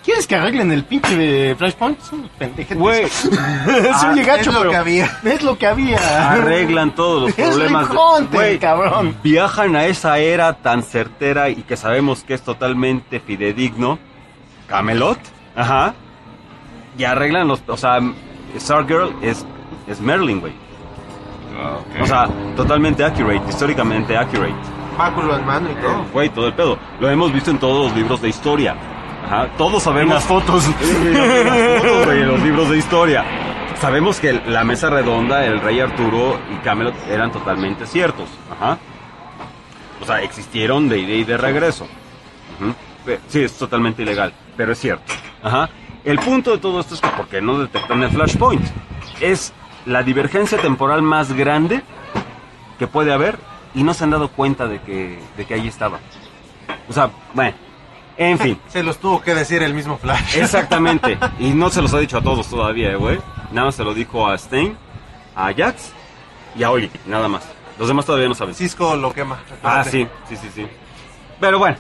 ¿Quieres que arreglen el pinche de Flashpoint? Son pendejetes. Güey. Es un gacho, es lo pero que había. Es lo que había. Arreglan todos los Es problemas. Rick Hunter, Güey, cabrón. viajan a esa era tan certera y que sabemos que es totalmente fidedigno. Camelot. Ajá. Y arreglan los... O sea, Stargirl es, es Merlin, güey. Okay. O sea, totalmente accurate, históricamente accurate. Báculo en mano y todo. Güey, todo el pedo. Lo hemos visto en todos los libros de historia. Ajá. Todos sabemos... En las fotos. En las fotos, güey, en los libros de historia. Sabemos que la mesa redonda, el rey Arturo y Camelot eran totalmente ciertos. Ajá. O sea, existieron de ida y de regreso. Ujú. Sí, es totalmente ilegal, pero es cierto. Ajá. El punto de todo esto es que ¿por qué no detectan el Flashpoint? Es la divergencia temporal más grande que puede haber y no se han dado cuenta de que, de que ahí estaba. O sea, bueno, en fin. Se los tuvo que decir el mismo Flash. Exactamente. Y no se los ha dicho a todos todavía, güey. Nada más se lo dijo a Stein, a Jax y a Oli, nada más. Los demás todavía no saben. Cisco lo quema. Ah, sí, sí, sí, sí. Pero bueno.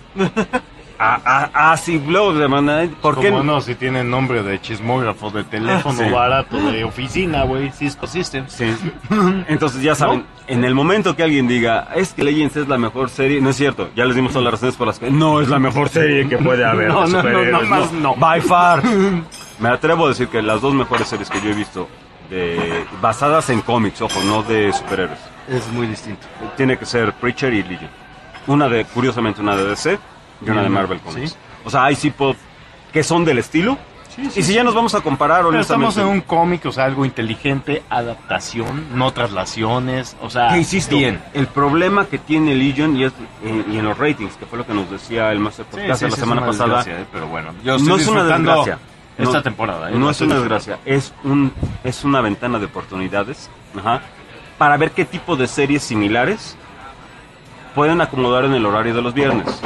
Así, luego de manera... ¿Por qué no? No, si tienen nombre de chismógrafo de teléfono sí. barato de oficina, güey, Cisco Systems. Sí. Entonces ya saben, ¿no? En el momento que alguien diga, es que Legends es la mejor serie, no es cierto, ya les dimos todas las razones por las que no es la mejor serie que puede haber. No, no, no, no, más no. By far. Me atrevo a decir que las dos mejores series que yo he visto, de, basadas en cómics, ojo, no de superhéroes. Es muy distinto. Tiene que ser Preacher y Legion. Una de, curiosamente, una de D C y una de Marvel Comics. ¿Sí? O sea, hay sí que son del estilo. Sí, sí, y si ya nos vamos a comparar, pero honestamente... estamos en un cómic, o sea, algo inteligente, adaptación, no traslaciones, o sea, que insisto, bien. El problema que tiene Legion y, es, eh, y en los ratings, que fue lo que nos decía el Master Podcast sí, sí, la sí, semana es pasada, eh, pero bueno, yo no es una desgracia. Esta no, temporada. Eh, no es una desgracia, es, un, es una ventana de oportunidades, ajá, para ver qué tipo de series similares pueden acomodar en el horario de los viernes.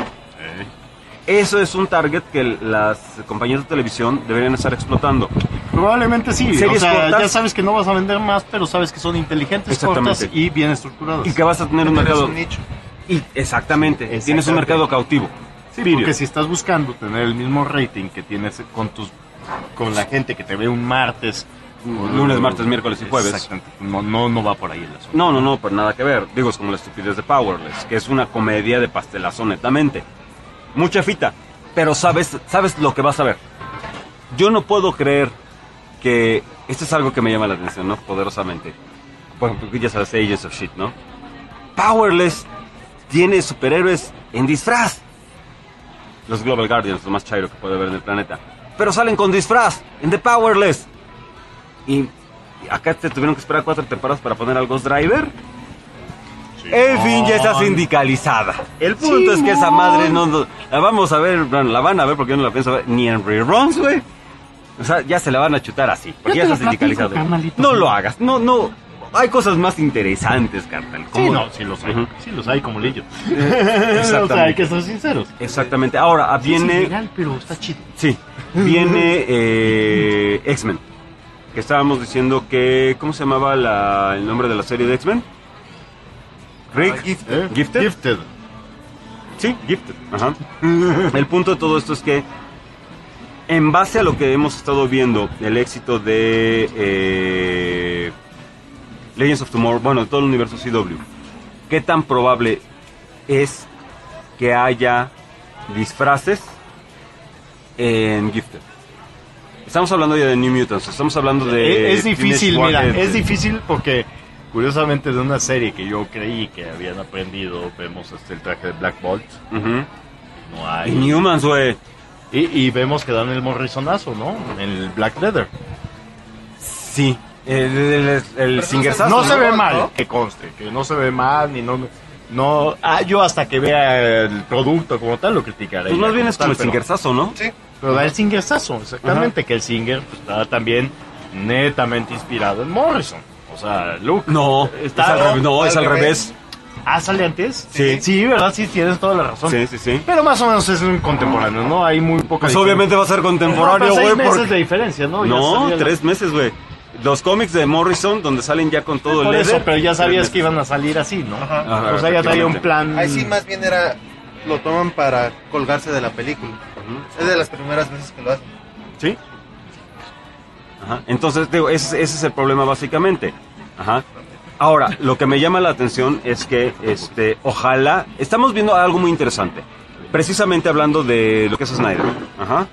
Eso es un target que las compañías de televisión deberían estar explotando. Probablemente sí. Series o sea, cortas, ya sabes que no vas a vender más, pero sabes que son inteligentes, cortas y bien estructuradas. Y que vas a tener un mercado... un nicho. Y, exactamente, exactamente. Tienes un mercado cautivo. Sí, Video. Porque si estás buscando tener el mismo rating que tienes con tus con la gente que te ve un martes... Lunes, martes, miércoles y jueves. Exactamente. No, no, no va por ahí el asunto. No, no, no, pues nada que ver. Digo, es como la estupidez de Powerless, que es una comedia de pastelazo netamente. Mucha fita, pero sabes, sabes lo que vas a ver. Yo no puedo creer que... Esto es algo que me llama la atención, ¿no? Poderosamente. Bueno, porque ya sabes, Agents of Shit, ¿no? Powerless tiene superhéroes en disfraz. Los Global Guardians, lo más chairo que puede haber en el planeta. Pero salen con disfraz, en The Powerless. Y acá te tuvieron que esperar cuatro temporadas para poner al Ghost Driver. En fin, ya está sindicalizada. El punto sí, es que esa madre no, no la vamos a ver, bueno, la van a ver porque yo no la pienso ver ni en reruns, güey. O sea, ya se la van a chutar así, porque ya está sindicalizado. No lo hagas, no, no. Hay cosas más interesantes, carnal. Sí, no, sí los hay. Uh-huh. Sí los hay como Legion. Exactamente. O sea, hay que ser sinceros. Exactamente. Ahora, viene... Es ilegal, pero está chido. Sí, viene eh, X-Men. Que estábamos diciendo que... ¿Cómo se llamaba la, el nombre de la serie de X-Men? Rick, uh, gifted. ¿Eh? ¿Gifted? Gifted. Sí, Gifted. Ajá. El punto de todo esto es que, en base a lo que hemos estado viendo, el éxito de eh, Legends of Tomorrow, bueno, de todo el universo C W, ¿qué tan probable es que haya disfraces en Gifted? Estamos hablando ya de New Mutants, estamos hablando de... Es, es difícil, mira, es difícil porque... Curiosamente, de una serie que yo creí que habían aprendido, vemos este, el traje de Black Bolt. Uh-huh. No hay. Y Newmans, güey. Y, y vemos que dan el Morrisonazo, ¿no? El Black Leather. Sí. El, el, el Singersazo. No, no se ve mal, ¿no? Que conste, que no se ve mal, ni no. no ah, yo hasta que vea el producto como tal lo criticaré. Pues más bien es como el Singersazo, ¿no? Sí. Pero da el Singersazo, exactamente. Uh-huh. Que el Singer pues, está también netamente inspirado en Morrison. O sea, Luke. No, está, es al, revés, no, es al revés. ¿Ah, sale antes? Sí. Sí, ¿verdad? Sí, tienes toda la razón. Sí, sí, sí. Pero más o menos es un contemporáneo, ¿no? Hay muy poca Pues obviamente va a ser contemporáneo, güey. No, seis meses porque... de diferencia, ¿no? No, tres la... meses, güey. Los cómics de Morrison, donde salen ya con todo Por el eso, leather, pero ya sabías que iban a salir así, ¿no? Ajá. Ajá, o sea, ya traía un plan... Ahí sí, más bien era... Lo toman para colgarse de la película. Es de las primeras veces que lo hacen. ¿Sí? Ajá. Entonces, digo, ese, ese es el problema básicamente. Ajá. Ahora, lo que me llama la atención es que, este, ojalá, estamos viendo algo muy interesante. Precisamente hablando de lo que es Snyder. Ajá.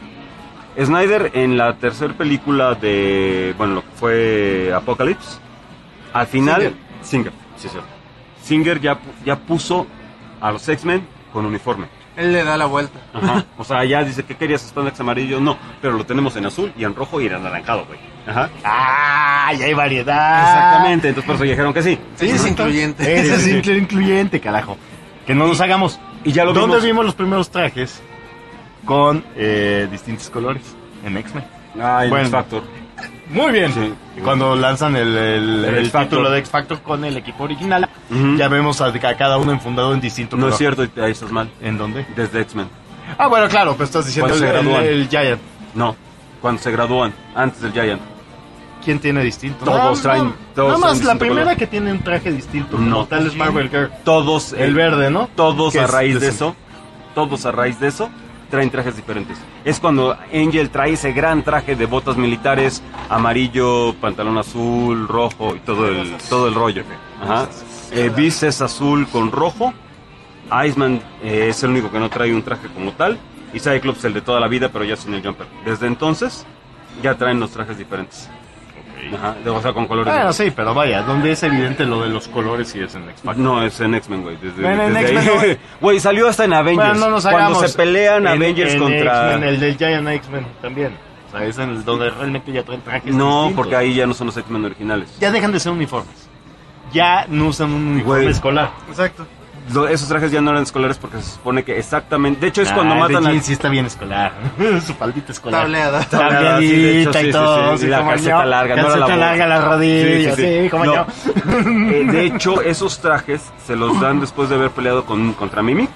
Snyder en la tercera película de, bueno, lo que fue Apocalypse, al final, Singer, Singer sí, sí. Singer ya, ya puso a los X-Men con uniforme. Él le da la vuelta. Ajá. O sea, ya dice, ¿qué querías? ¿Spandex amarillo? No, pero lo tenemos en azul y en rojo y en anaranjado, güey. Ajá. ¡Ah! Ya hay variedad. Exactamente, entonces por eso dijeron que sí. Sí, es incluyente. Ese es Sí, sí. inclu- incluyente, carajo. Que no nos hagamos. Y ya lo ¿Dónde vimos? vimos los primeros trajes con eh, distintos colores? En X-Men. Ah, en Bueno. X Factor. Muy bien. Sí. Cuando lanzan el, el, El el X Factor. título de X Factor con el equipo original, Ujú. ya vemos a, a cada uno enfundado en distinto No color. es cierto, ahí estás mal. ¿En dónde? Desde X-Men. Ah, bueno, claro, pues estás diciendo el, Cuando se el, gradúan. el Giant. No, cuando se gradúan, antes del Giant. ¿Quién tiene distinto? Todos No, traen- no, todos nada traen más la distinto primera color. que tiene un traje distinto. No. No, tal es Marvel Girl. Todos, El eh, verde, ¿no? Todos Que a es raíz de de- eso, todos a raíz de eso, traen trajes diferentes. Es cuando Angel trae ese gran traje de botas militares, amarillo, pantalón azul, rojo y todo el, todo el rollo. Ajá. Eh, Beast es azul con rojo. Iceman eh, es el único que no trae un traje como tal. Y Cyclops el de toda la vida, pero ya sin el jumper. Desde entonces, ya traen los trajes diferentes. Ajá, de- o sea, con colores Bueno, diferentes. sí, pero vaya, donde es evidente lo de los colores y es en X Factor. No, es en X-Men, güey. Desde, Bueno, en desde X-Men ahí. Güey, salió hasta en Avengers. Bueno, no nos Cuando hagamos. se pelean En- Avengers en contra... X-Men, el del Giant X-Men también. O sea, es en el donde realmente ya traen trajes No, distintos. porque ahí ya no son los X-Men originales. Ya dejan de ser uniformes. Ya no usan un uniforme Güey. escolar. Exacto. Lo- esos trajes ya no eran escolares porque se supone que exactamente... De hecho, es cuando Ah, matan de al... Jean sí está bien escolar. Su faldita escolar. Tableada. Tableada, sí, de hecho, Tableadita sí, y sí, todo. sí, sí, y la como calceta yo. larga, no era Calceta la bola. larga, las rodillas, sí, Sí, sí, sí. como No. yo. Eh, de hecho, esos trajes se los dan después de haber peleado con, contra Mimic.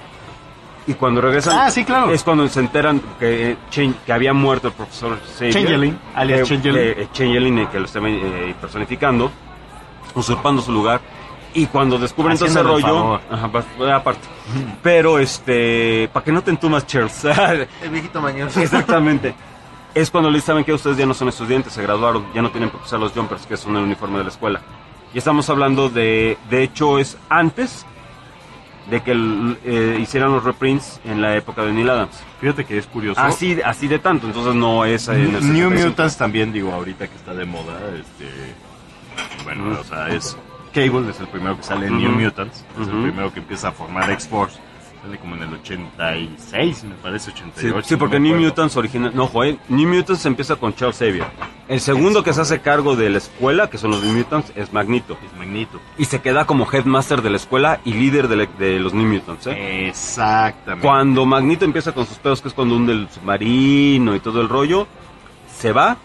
Y cuando regresan... Ah, sí, claro. Es cuando se enteran que, eh, Chen- que había muerto el profesor Xavier. Changeling, alias Eh, Changeling. eh, eh, Changeling, eh, que lo estaba eh, personificando, usurpando su lugar. Y cuando descubren todo ese Haciéndole el rollo, favor. ajá, pa- aparte. Pero este, para que no te entumas, Charles. El viejito mañoso. Exactamente. Es cuando les saben que ustedes ya no son estudiantes, se graduaron, ya no tienen por qué usar los jumpers, que son el uniforme de la escuela. Y estamos hablando de, de hecho, es antes de que el, eh, hicieran los reprints en la época de Neil Adams. Fíjate que es curioso. Así, así de tanto, entonces no es en el New setenta y cinco. Mutants también, digo, ahorita que está de moda, este... Bueno, o sea, es... Cable es el primero que sale en Ujú. New Mutants. Es Ujú. el primero que empieza a formar X-Force. Sale como en el ochenta y seis, me parece, ochenta y Sí, ocho. sí, no porque me New acuerdo. Mutants original, no, joder, New Mutants empieza con Charles Xavier. El segundo que se hace cargo de la escuela, que son los New Mutants, es Magneto. Es Magneto. Y se queda como headmaster de la escuela y líder de, la- de los New Mutants, ¿eh? Exactamente. Cuando Magneto empieza con sus pedos, que es cuando hunde el submarino y todo el rollo, se va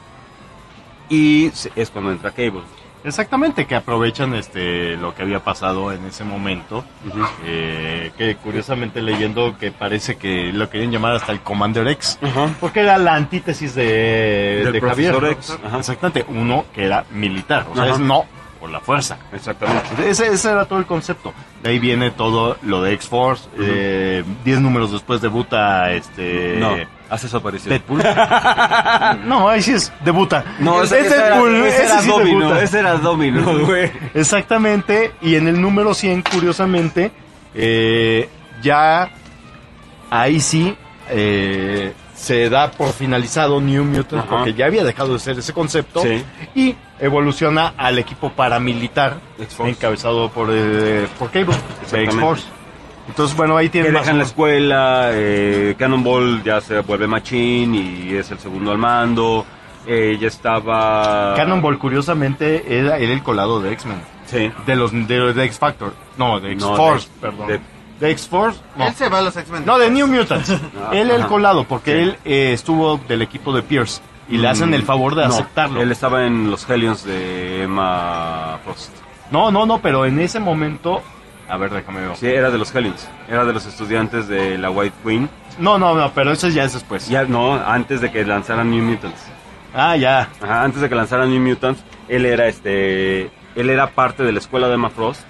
y se- es cuando entra Cable. Exactamente, que aprovechan este lo que había pasado en ese momento. Ujú. eh, que curiosamente leyendo que parece que lo querían llamar hasta el Commander X. Ajá. Porque era la antítesis de, Del de Javier. Profesor X, ajá. Exactamente, uno que era militar. O sea, Ajá. es no por la fuerza. Exactamente. Ese, ese era todo el concepto. De ahí viene todo lo de X-Force. eh, diez números después debuta este... No, hace su aparición. Deadpool. No, ahí sí es debuta. No, es, ese, es ese era, Deadpool, ese era sí Domino, debuta. ese era Domino, güey. Exactamente. Y en el número cien, curiosamente, eh, ya ahí sí eh, se da por finalizado New Mutants, Ajá. porque ya había dejado de ser ese concepto. Sí. Y evoluciona al equipo paramilitar, X-Force. encabezado por, eh, por Cable, de Exactamente. X-Force. Entonces, bueno, ahí Que tienen más dejan o la menos- escuela, eh, Cannonball ya se vuelve Machine y es el segundo al mando. Eh, ya estaba... Cannonball, curiosamente, era, era el colado de X-Men. Sí. De los de, de X-Factor. No, de No, X-Force, de- perdón. de- De, X-Force. No. Él se va a los X-Men. No, de New Mutants. Él el Ajá. colado, porque Sí. él eh, estuvo del equipo de Pierce. Y le hacen el favor de No, aceptarlo. Él estaba en los Hellions de Emma Frost. No, no, no, pero en ese momento... A ver, déjame ver. Sí, era de los Hellions. Era de los estudiantes de la White Queen. No, no, no, pero eso ya es después. Ya, no, antes de que lanzaran New Mutants. Ah, ya. Ajá, antes de que lanzaran New Mutants, él era este... Él era parte de la escuela de Emma Frost.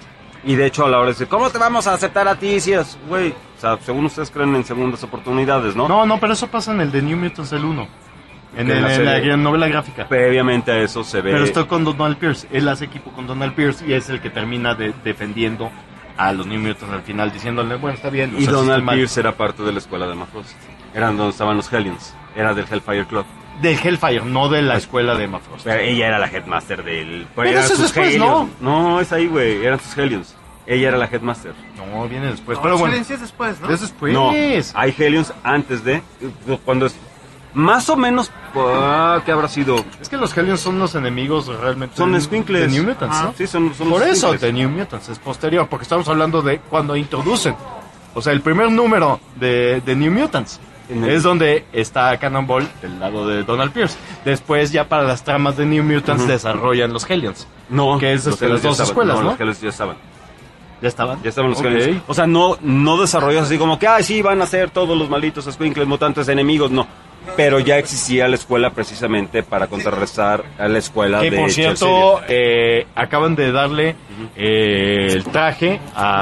Y de hecho a la hora de decir, ¿cómo te vamos a aceptar a ti si es, güey? O sea, según ustedes creen en segundas oportunidades, ¿no? No, no, pero eso pasa en el de New Mutants el uno. En, el, la en la serie, novela gráfica. Previamente a eso se ve... Pero estoy con Donald Pierce. Él hace equipo con Donald Pierce y es el que termina de, defendiendo a los New Mutants al final, diciéndole, bueno, está bien. Y Donald Pierce era parte de la escuela de Emma Frost. Eran donde estaban los Hellions. Era del Hellfire Club. Del Hellfire, no de la escuela de Emma Frost. Pero ella era la headmaster del... Pero eso es después, ¿no? No, es ahí, güey. Eran sus Hellions. Ella era la headmaster. No, viene después. No, pero bueno. Hellions es después, ¿no? Es después. No, hay Hellions antes de... Cuando es... Más o menos... Ah, ¿qué habrá sido? Es que los Hellions son los enemigos realmente... Son Squinkles. De New Mutants, Ah, ¿no? sí, son, son Por los eso, Squinkles. de New Mutants, es posterior. Porque estamos hablando de cuando introducen. O sea, el primer número de, de New Mutants En el- es donde está Cannonball del lado de Donald Pierce. Después, ya para las tramas de New Mutants, Ujú. desarrollan los Hellions. No, Que es los este, Hellions las ya dos estaban. escuelas, ¿no? Los Hellions ya estaban. ¿Ya estaban? Ya estaban los Ok. Hellions. O sea, no, no desarrollas así como que, ay, sí, van a ser todos los malditos Squinkles mutantes enemigos, no. Pero ya existía la escuela precisamente para contrarrestar a la escuela Que de por Chelsea. cierto, eh, acaban de darle eh, el traje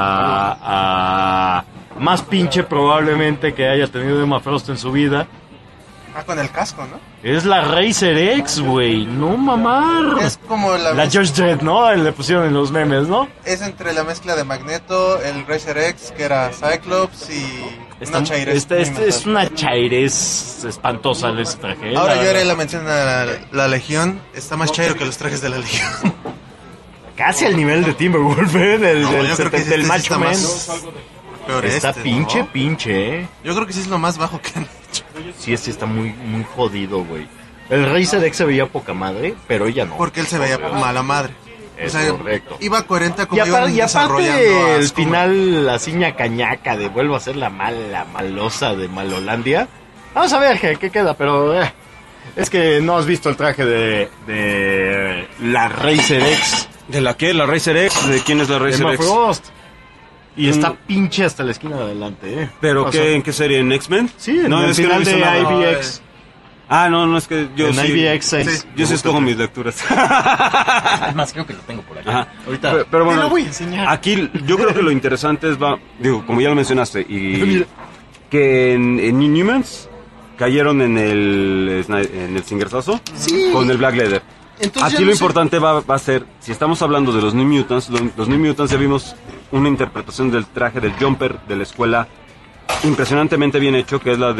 a, a más pinche probablemente que haya tenido Emma Frost en su vida. Ah, con el casco, ¿no? Es la Racer X, güey. No mamar. Es como la... La Judge Dredd, ¿no? Le pusieron en los memes, ¿no? Es entre la mezcla de Magneto, el Racer X, que era Cyclops, y Esta, una chairez. esta- esta es una chairez espantosa de ese traje. ¿eh? Ahora La yo haré verdad. la mención a la, la Legión. Está más chairo que los trajes de la Legión. Casi al nivel de Timberwolf, ¿eh? Del, No, del, yo creo que del este sí Macho está Man. más peor Está este, pinche, ¿no? pinche, ¿eh? Yo creo que sí es lo más bajo que han hecho. Sí, este está muy, muy jodido, güey. El Racer X se veía poca madre, pero ella no. Porque él se veía mala madre. Es o sea, correcto. iba coherente a Y, como apar- iban y aparte desarrollando a el Scooby. final, la ciña cañaca de vuelvo a ser la mala, malosa de Malolandia. Vamos a ver qué, qué queda, pero eh, es que no has visto el traje de, de la Racer X. ¿De la qué? ¿La Racer X? ¿De quién es la Racer Emma X? Frost. Y está Mm. pinche hasta la esquina de adelante, ¿eh? ¿Pero O qué? sea, ¿En qué serie? ¿En X-Men? Sí, en no, el es que no final he visto de nada. I B X. Ah, no, no, es que yo En sí... I B X seis. Sí, yo sí escojo mis lecturas. Es más, creo que lo tengo por acá. Ajá. Ahorita Pero, pero bueno, te lo voy a enseñar. aquí yo creo que lo interesante es, va, digo, como ya lo mencionaste, y que en, en Inhumans cayeron en el en el Singersazo Sí. con el Black Leather. Entonces, Aquí ya lo no sé- importante va, va a ser, si estamos hablando de los New Mutants, lo- los New Mutants ya vimos una interpretación del traje del Jumper de la escuela impresionantemente bien hecho, que es la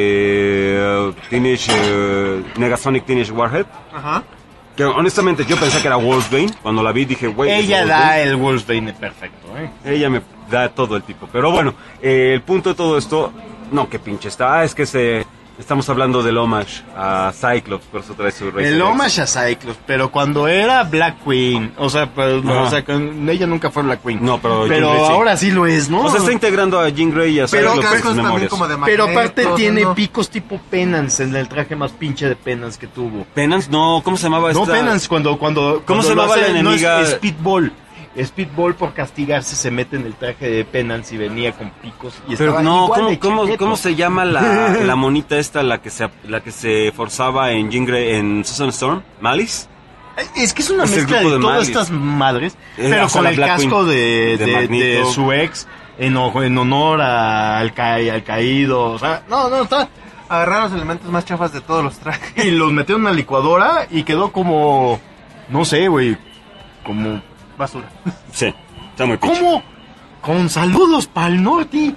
de uh, Teenage uh, Negasonic Teenage Warhead. Ajá. Que honestamente yo pensé que era Wolfsbane. Cuando la vi dije, güey, es Ella Wolfsbane. da el Wolfsbane perfecto, ¿eh? Ella me da todo el tipo. Pero bueno, eh, el punto de todo esto, no, que pinche está. Ah, es que se, estamos hablando del homage a Cyclops, por eso trae su Racer El X. homage a Cyclops, pero cuando era Black Queen, o sea, pues, no, Ajá. o sea, con ella nunca fue Black Queen. No, pero, pero Jean Grey sí. ahora sí lo es, ¿no? O sea, está integrando a Jean Grey y a Pero Cyclops en cascos sus también memorias. como de Pero Magneto, aparte tiene ¿no? picos tipo Penance en el traje más pinche de Penance que tuvo. Penance, no, ¿cómo se llamaba No esta? Penance, cuando, cuando, ¿Cómo cuando se lo llamaba hace, la no es enemiga? Speedball. Speedball por castigarse se mete en el traje de Penance y venía con picos y Pero estaba no, igual ¿cómo, de cómo, chiquito. ¿cómo se llama la, la monita esta, la que se, la que se forzaba en Jean Grey, en Susan Storm? ¿Malice? Es que es una Es el mezcla de, grupo de todas Malice. estas madres, Eh, pero hasta con la el Black casco Queen, de, de de, de Magneto. su ex en, o- en honor a- al, ca- al caído. O sea, no, no, está. Agarraron los elementos más chafas de todos los trajes. Y los metió en una licuadora y quedó como. No sé, güey. Como basura. Sí, está muy pinche. ¿Cómo? Con saludos para el norte.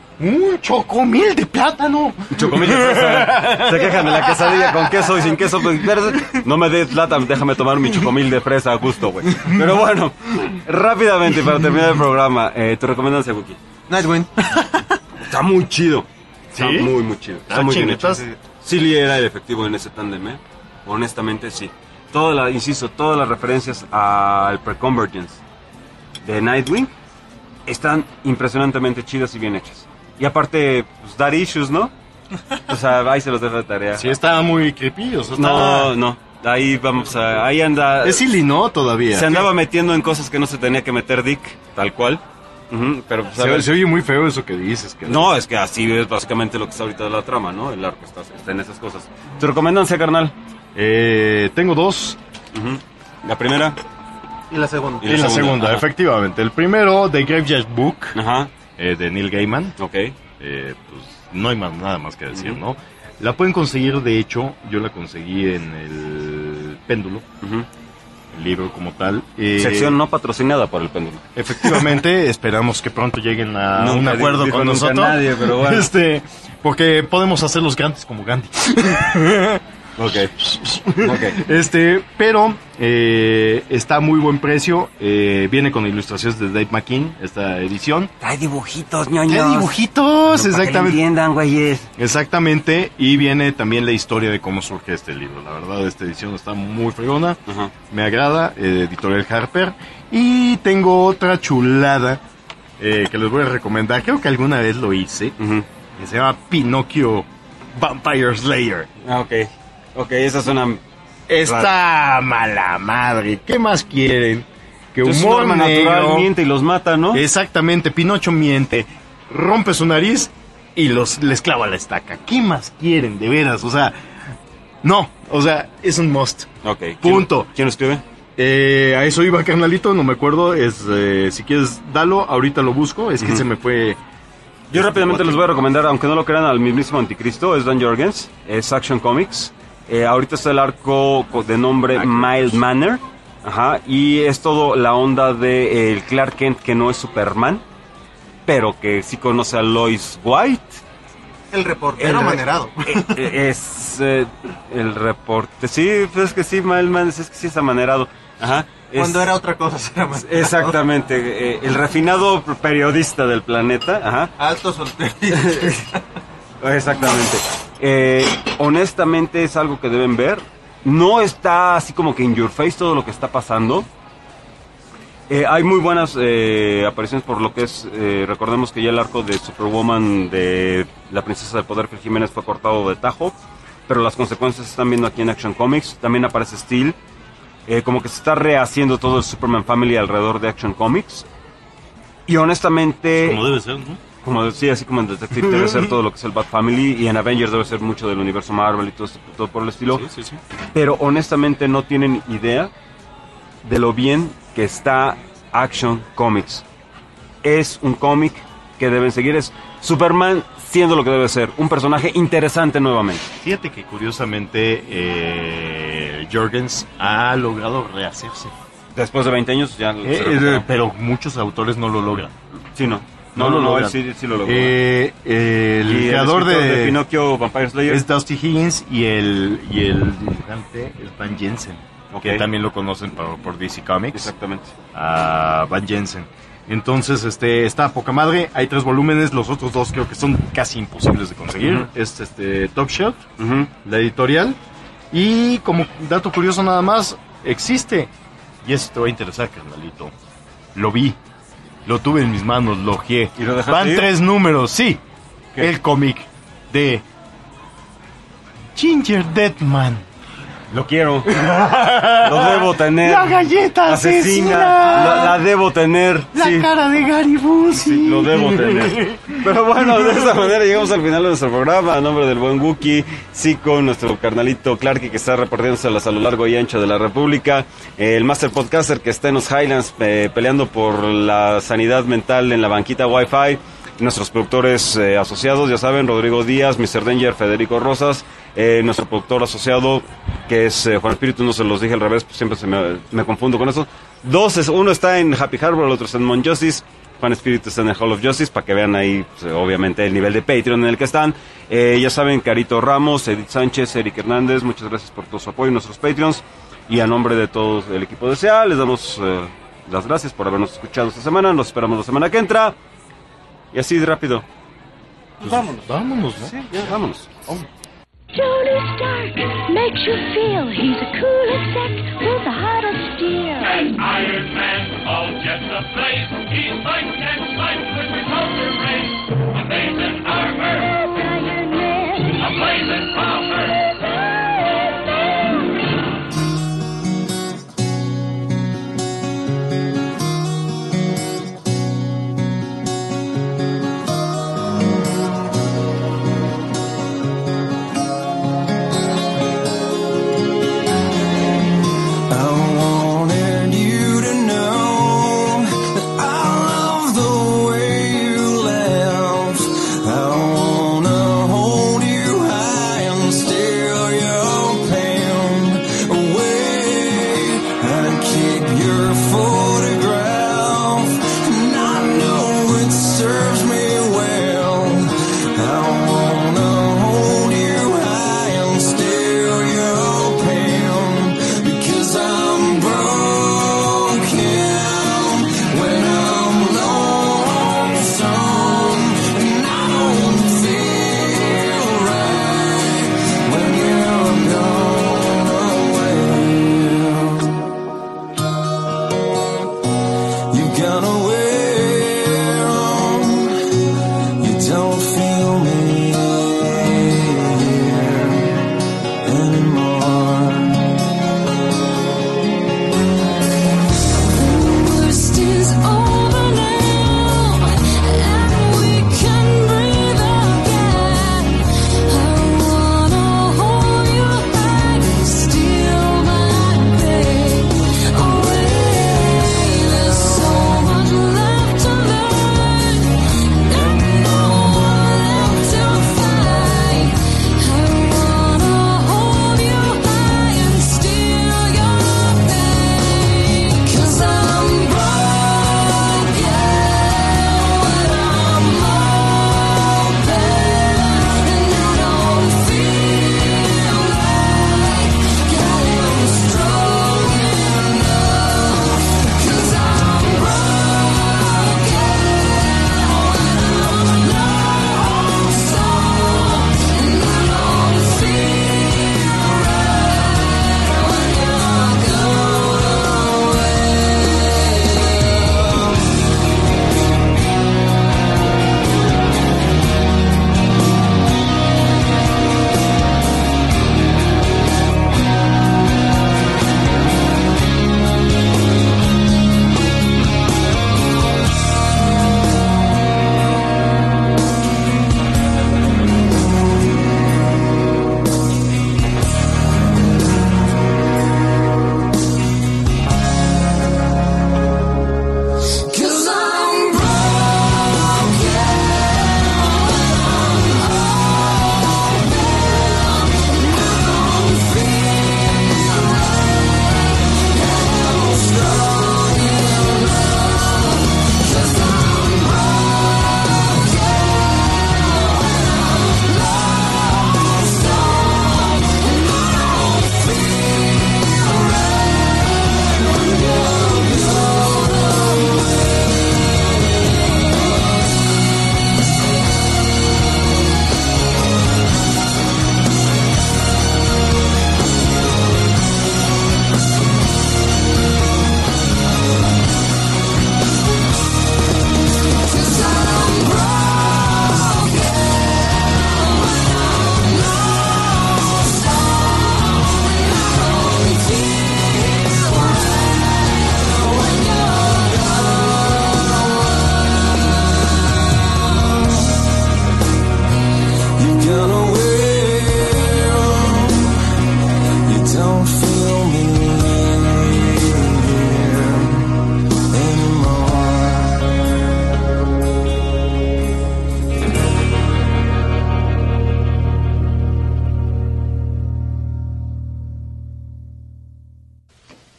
Un chocomil de plátano. Chocomil de fresa. Se quejan de la quesadilla con queso y sin queso. Pues, verde. No me des plata, déjame tomar mi chocomil de fresa a gusto, güey. Pero bueno, rápidamente para terminar el programa, eh, tu recomendación, Wookie. Nightwing. Está muy chido. ¿Sí? Está muy, muy chido. Está Ah, muy bien hecho. chinguitas. Sí, Lee era el efectivo en ese tándem, ¿eh? Honestamente, sí. Toda la, insisto, todas las referencias al Preconvergence de Nightwing están impresionantemente chidas y bien hechas. Y aparte, pues, dar issues, ¿no? O sea, ahí se los dejo de tarea. Sí, estaba muy creepy. O sea, No, estaba- no. Ahí vamos a... Ahí anda... Es Silly, ¿no? Todavía. Se andaba metiendo en cosas que no se tenía que meter Dick, tal cual. Ujú, pero pues, a Se, ver. se oye muy feo eso que dices. Que No, es que así es básicamente lo que está ahorita de la trama, ¿no? El arco está, está en esas cosas. ¿Tu recomendancia, carnal? Eh, tengo dos. Ujú. La primera, Y la segunda. Y, y la segunda, segunda efectivamente. El primero, The Graveyard Book, Ajá. Eh, de Neil Gaiman. Ok. Eh, pues no hay más, nada más que decir, uh-huh. ¿no? La pueden conseguir, de hecho, yo la conseguí en el Péndulo. Uh-huh. El libro como tal. Eh, Sección no patrocinada por el Péndulo. Efectivamente, esperamos que pronto lleguen a nunca un acuerdo dijo con nunca nosotros. Nadie, pero bueno. Este, porque podemos hacerlos grandes como Gandhi. Okay. Okay. Este, pero eh, está a muy buen precio. Eh, viene con ilustraciones de Dave McKean, esta edición. Trae dibujitos, ñoños. Trae dibujitos, no, exactamente. Para que entiendan, güeyes. Exactamente. Y viene también la historia de cómo surge este libro. La verdad, esta edición está muy fregona. Uh-huh. Me agrada. Eh, editorial Harper. Y tengo otra chulada eh, que les voy a recomendar. Creo que alguna vez lo hice. Uh-huh. Que se llama Pinocchio Vampire Slayer. Ah, ok. Ok, esa suena... Está mala madre. ¿Qué más quieren? Que Entonces, humor un arma negro... natural miente y los mata, ¿no? Exactamente, Pinocho miente, rompe su nariz y los les clava la estaca. ¿Qué más quieren, de veras? O sea, no, o sea, es un must. Ok. Punto. ¿Quién, ¿quién lo escribe? Eh, a eso iba, carnalito, no me acuerdo. Es eh, si quieres, dalo, ahorita lo busco. Es que uh-huh. se me fue... Yo rápidamente les voy a recomendar, aunque no lo crean, al mismísimo Anticristo. Es Dan Jorgens, es Action Comics. Eh, ahorita está el arco de nombre Mild Manner, ajá, y es todo la onda de eh, el Clark Kent que no es Superman, pero que sí conoce a Lois White. El reportero el, manerado. Eh, es eh, el reporte, sí, pues es que sí, Mild Manner, es que sí es amanerado, ajá. Cuando es, era otra cosa era manerado. Exactamente, eh, el refinado periodista del planeta, ajá. Alto soltero. Exactamente. Eh, honestamente es algo que deben ver. No está así como que in your face todo lo que está pasando. Eh, hay muy buenas eh, apariciones por lo que es... Eh, recordemos que ya el arco de Superwoman de la Princesa del Poder, Phil Jiménez, fue cortado de tajo. Pero las consecuencias se están viendo aquí en Action Comics. También aparece Steel. Eh, como que se está rehaciendo todo el Superman Family alrededor de Action Comics. Y honestamente... Como debe ser, ¿no? Como decía, así como en Detective debe ser todo lo que es el Bat Family, y en Avengers debe ser mucho del universo Marvel y todo, todo por el estilo. Sí, sí, sí. Pero honestamente no tienen idea de lo bien que está Action Comics. Es un cómic que deben seguir. Es Superman siendo lo que debe ser, un personaje interesante nuevamente. Fíjate que curiosamente eh, Jorgens ha logrado rehacerse. Después de veinte años ya... Eh, eh, pero muchos autores no lo logran. Sí, no. No, no, no, no, él sí, sí lo logró. Eh, el y creador el de, de Pinocchio Vampire Slayer es Dusty Higgins y el y el dibujante es Van Jensen, okay. que también lo conocen por, por D C Comics. Exactamente. A Van Jensen. Entonces, este está a poca madre. Hay tres volúmenes, los otros dos creo que son casi imposibles de conseguir. Uh-huh. Es este Top Shelf, uh-huh. la editorial. Y como dato curioso nada más, existe. Y eso te va a interesar, carnalito. Lo vi. Lo tuve en mis manos, lo ojeé. ¿Y lo dejaste Van ir? tres números, sí. ¿Qué? El cómic de Ginger Deadman. Lo quiero. Lo debo tener. La galleta asesina. La, la debo tener. La sí. cara de Gary Busey. Sí, lo debo tener. Pero bueno, de esta manera llegamos al final de nuestro programa. A nombre del buen Wookie, Zico, nuestro carnalito Clarky, que está repartiéndose a lo largo y ancho de la República. El Master Podcaster, que está en los Highlands eh, peleando por la sanidad mental en la banquita Wi-Fi. Nuestros productores eh, asociados, ya saben, Rodrigo Díaz, mister Danger, Federico Rosas. Eh, nuestro productor asociado, que es eh, Juan Espíritu, no se los dije al revés, pues siempre se me, me confundo con eso. Dos, es, uno está en Happy Harbor, el otro está en Mount Justice. Juan Espíritu está en el Hall of Justice, para que vean ahí, pues, obviamente, el nivel de Patreon en el que están. Eh, ya saben, Carito Ramos, Edith Sánchez, Eric Hernández, muchas gracias por todo su apoyo, nuestros Patreons. Y a nombre de todo el equipo de S E A, les damos eh, las gracias por habernos escuchado esta semana. Nos esperamos la semana que entra. Y así de rápido. Pues vámonos. Vámonos, ¿no? Sí, ya, vámonos. Oh. Tony Stark makes you feel he's a cool exec with a heart of steel. As Iron Man, all jets ablaze, he fights and fights with repulsor rays. Amazing armor, That's Iron Man. a blazing bomber. I wanted you to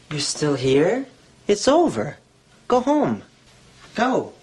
You're still here? It's over. Go home. Go.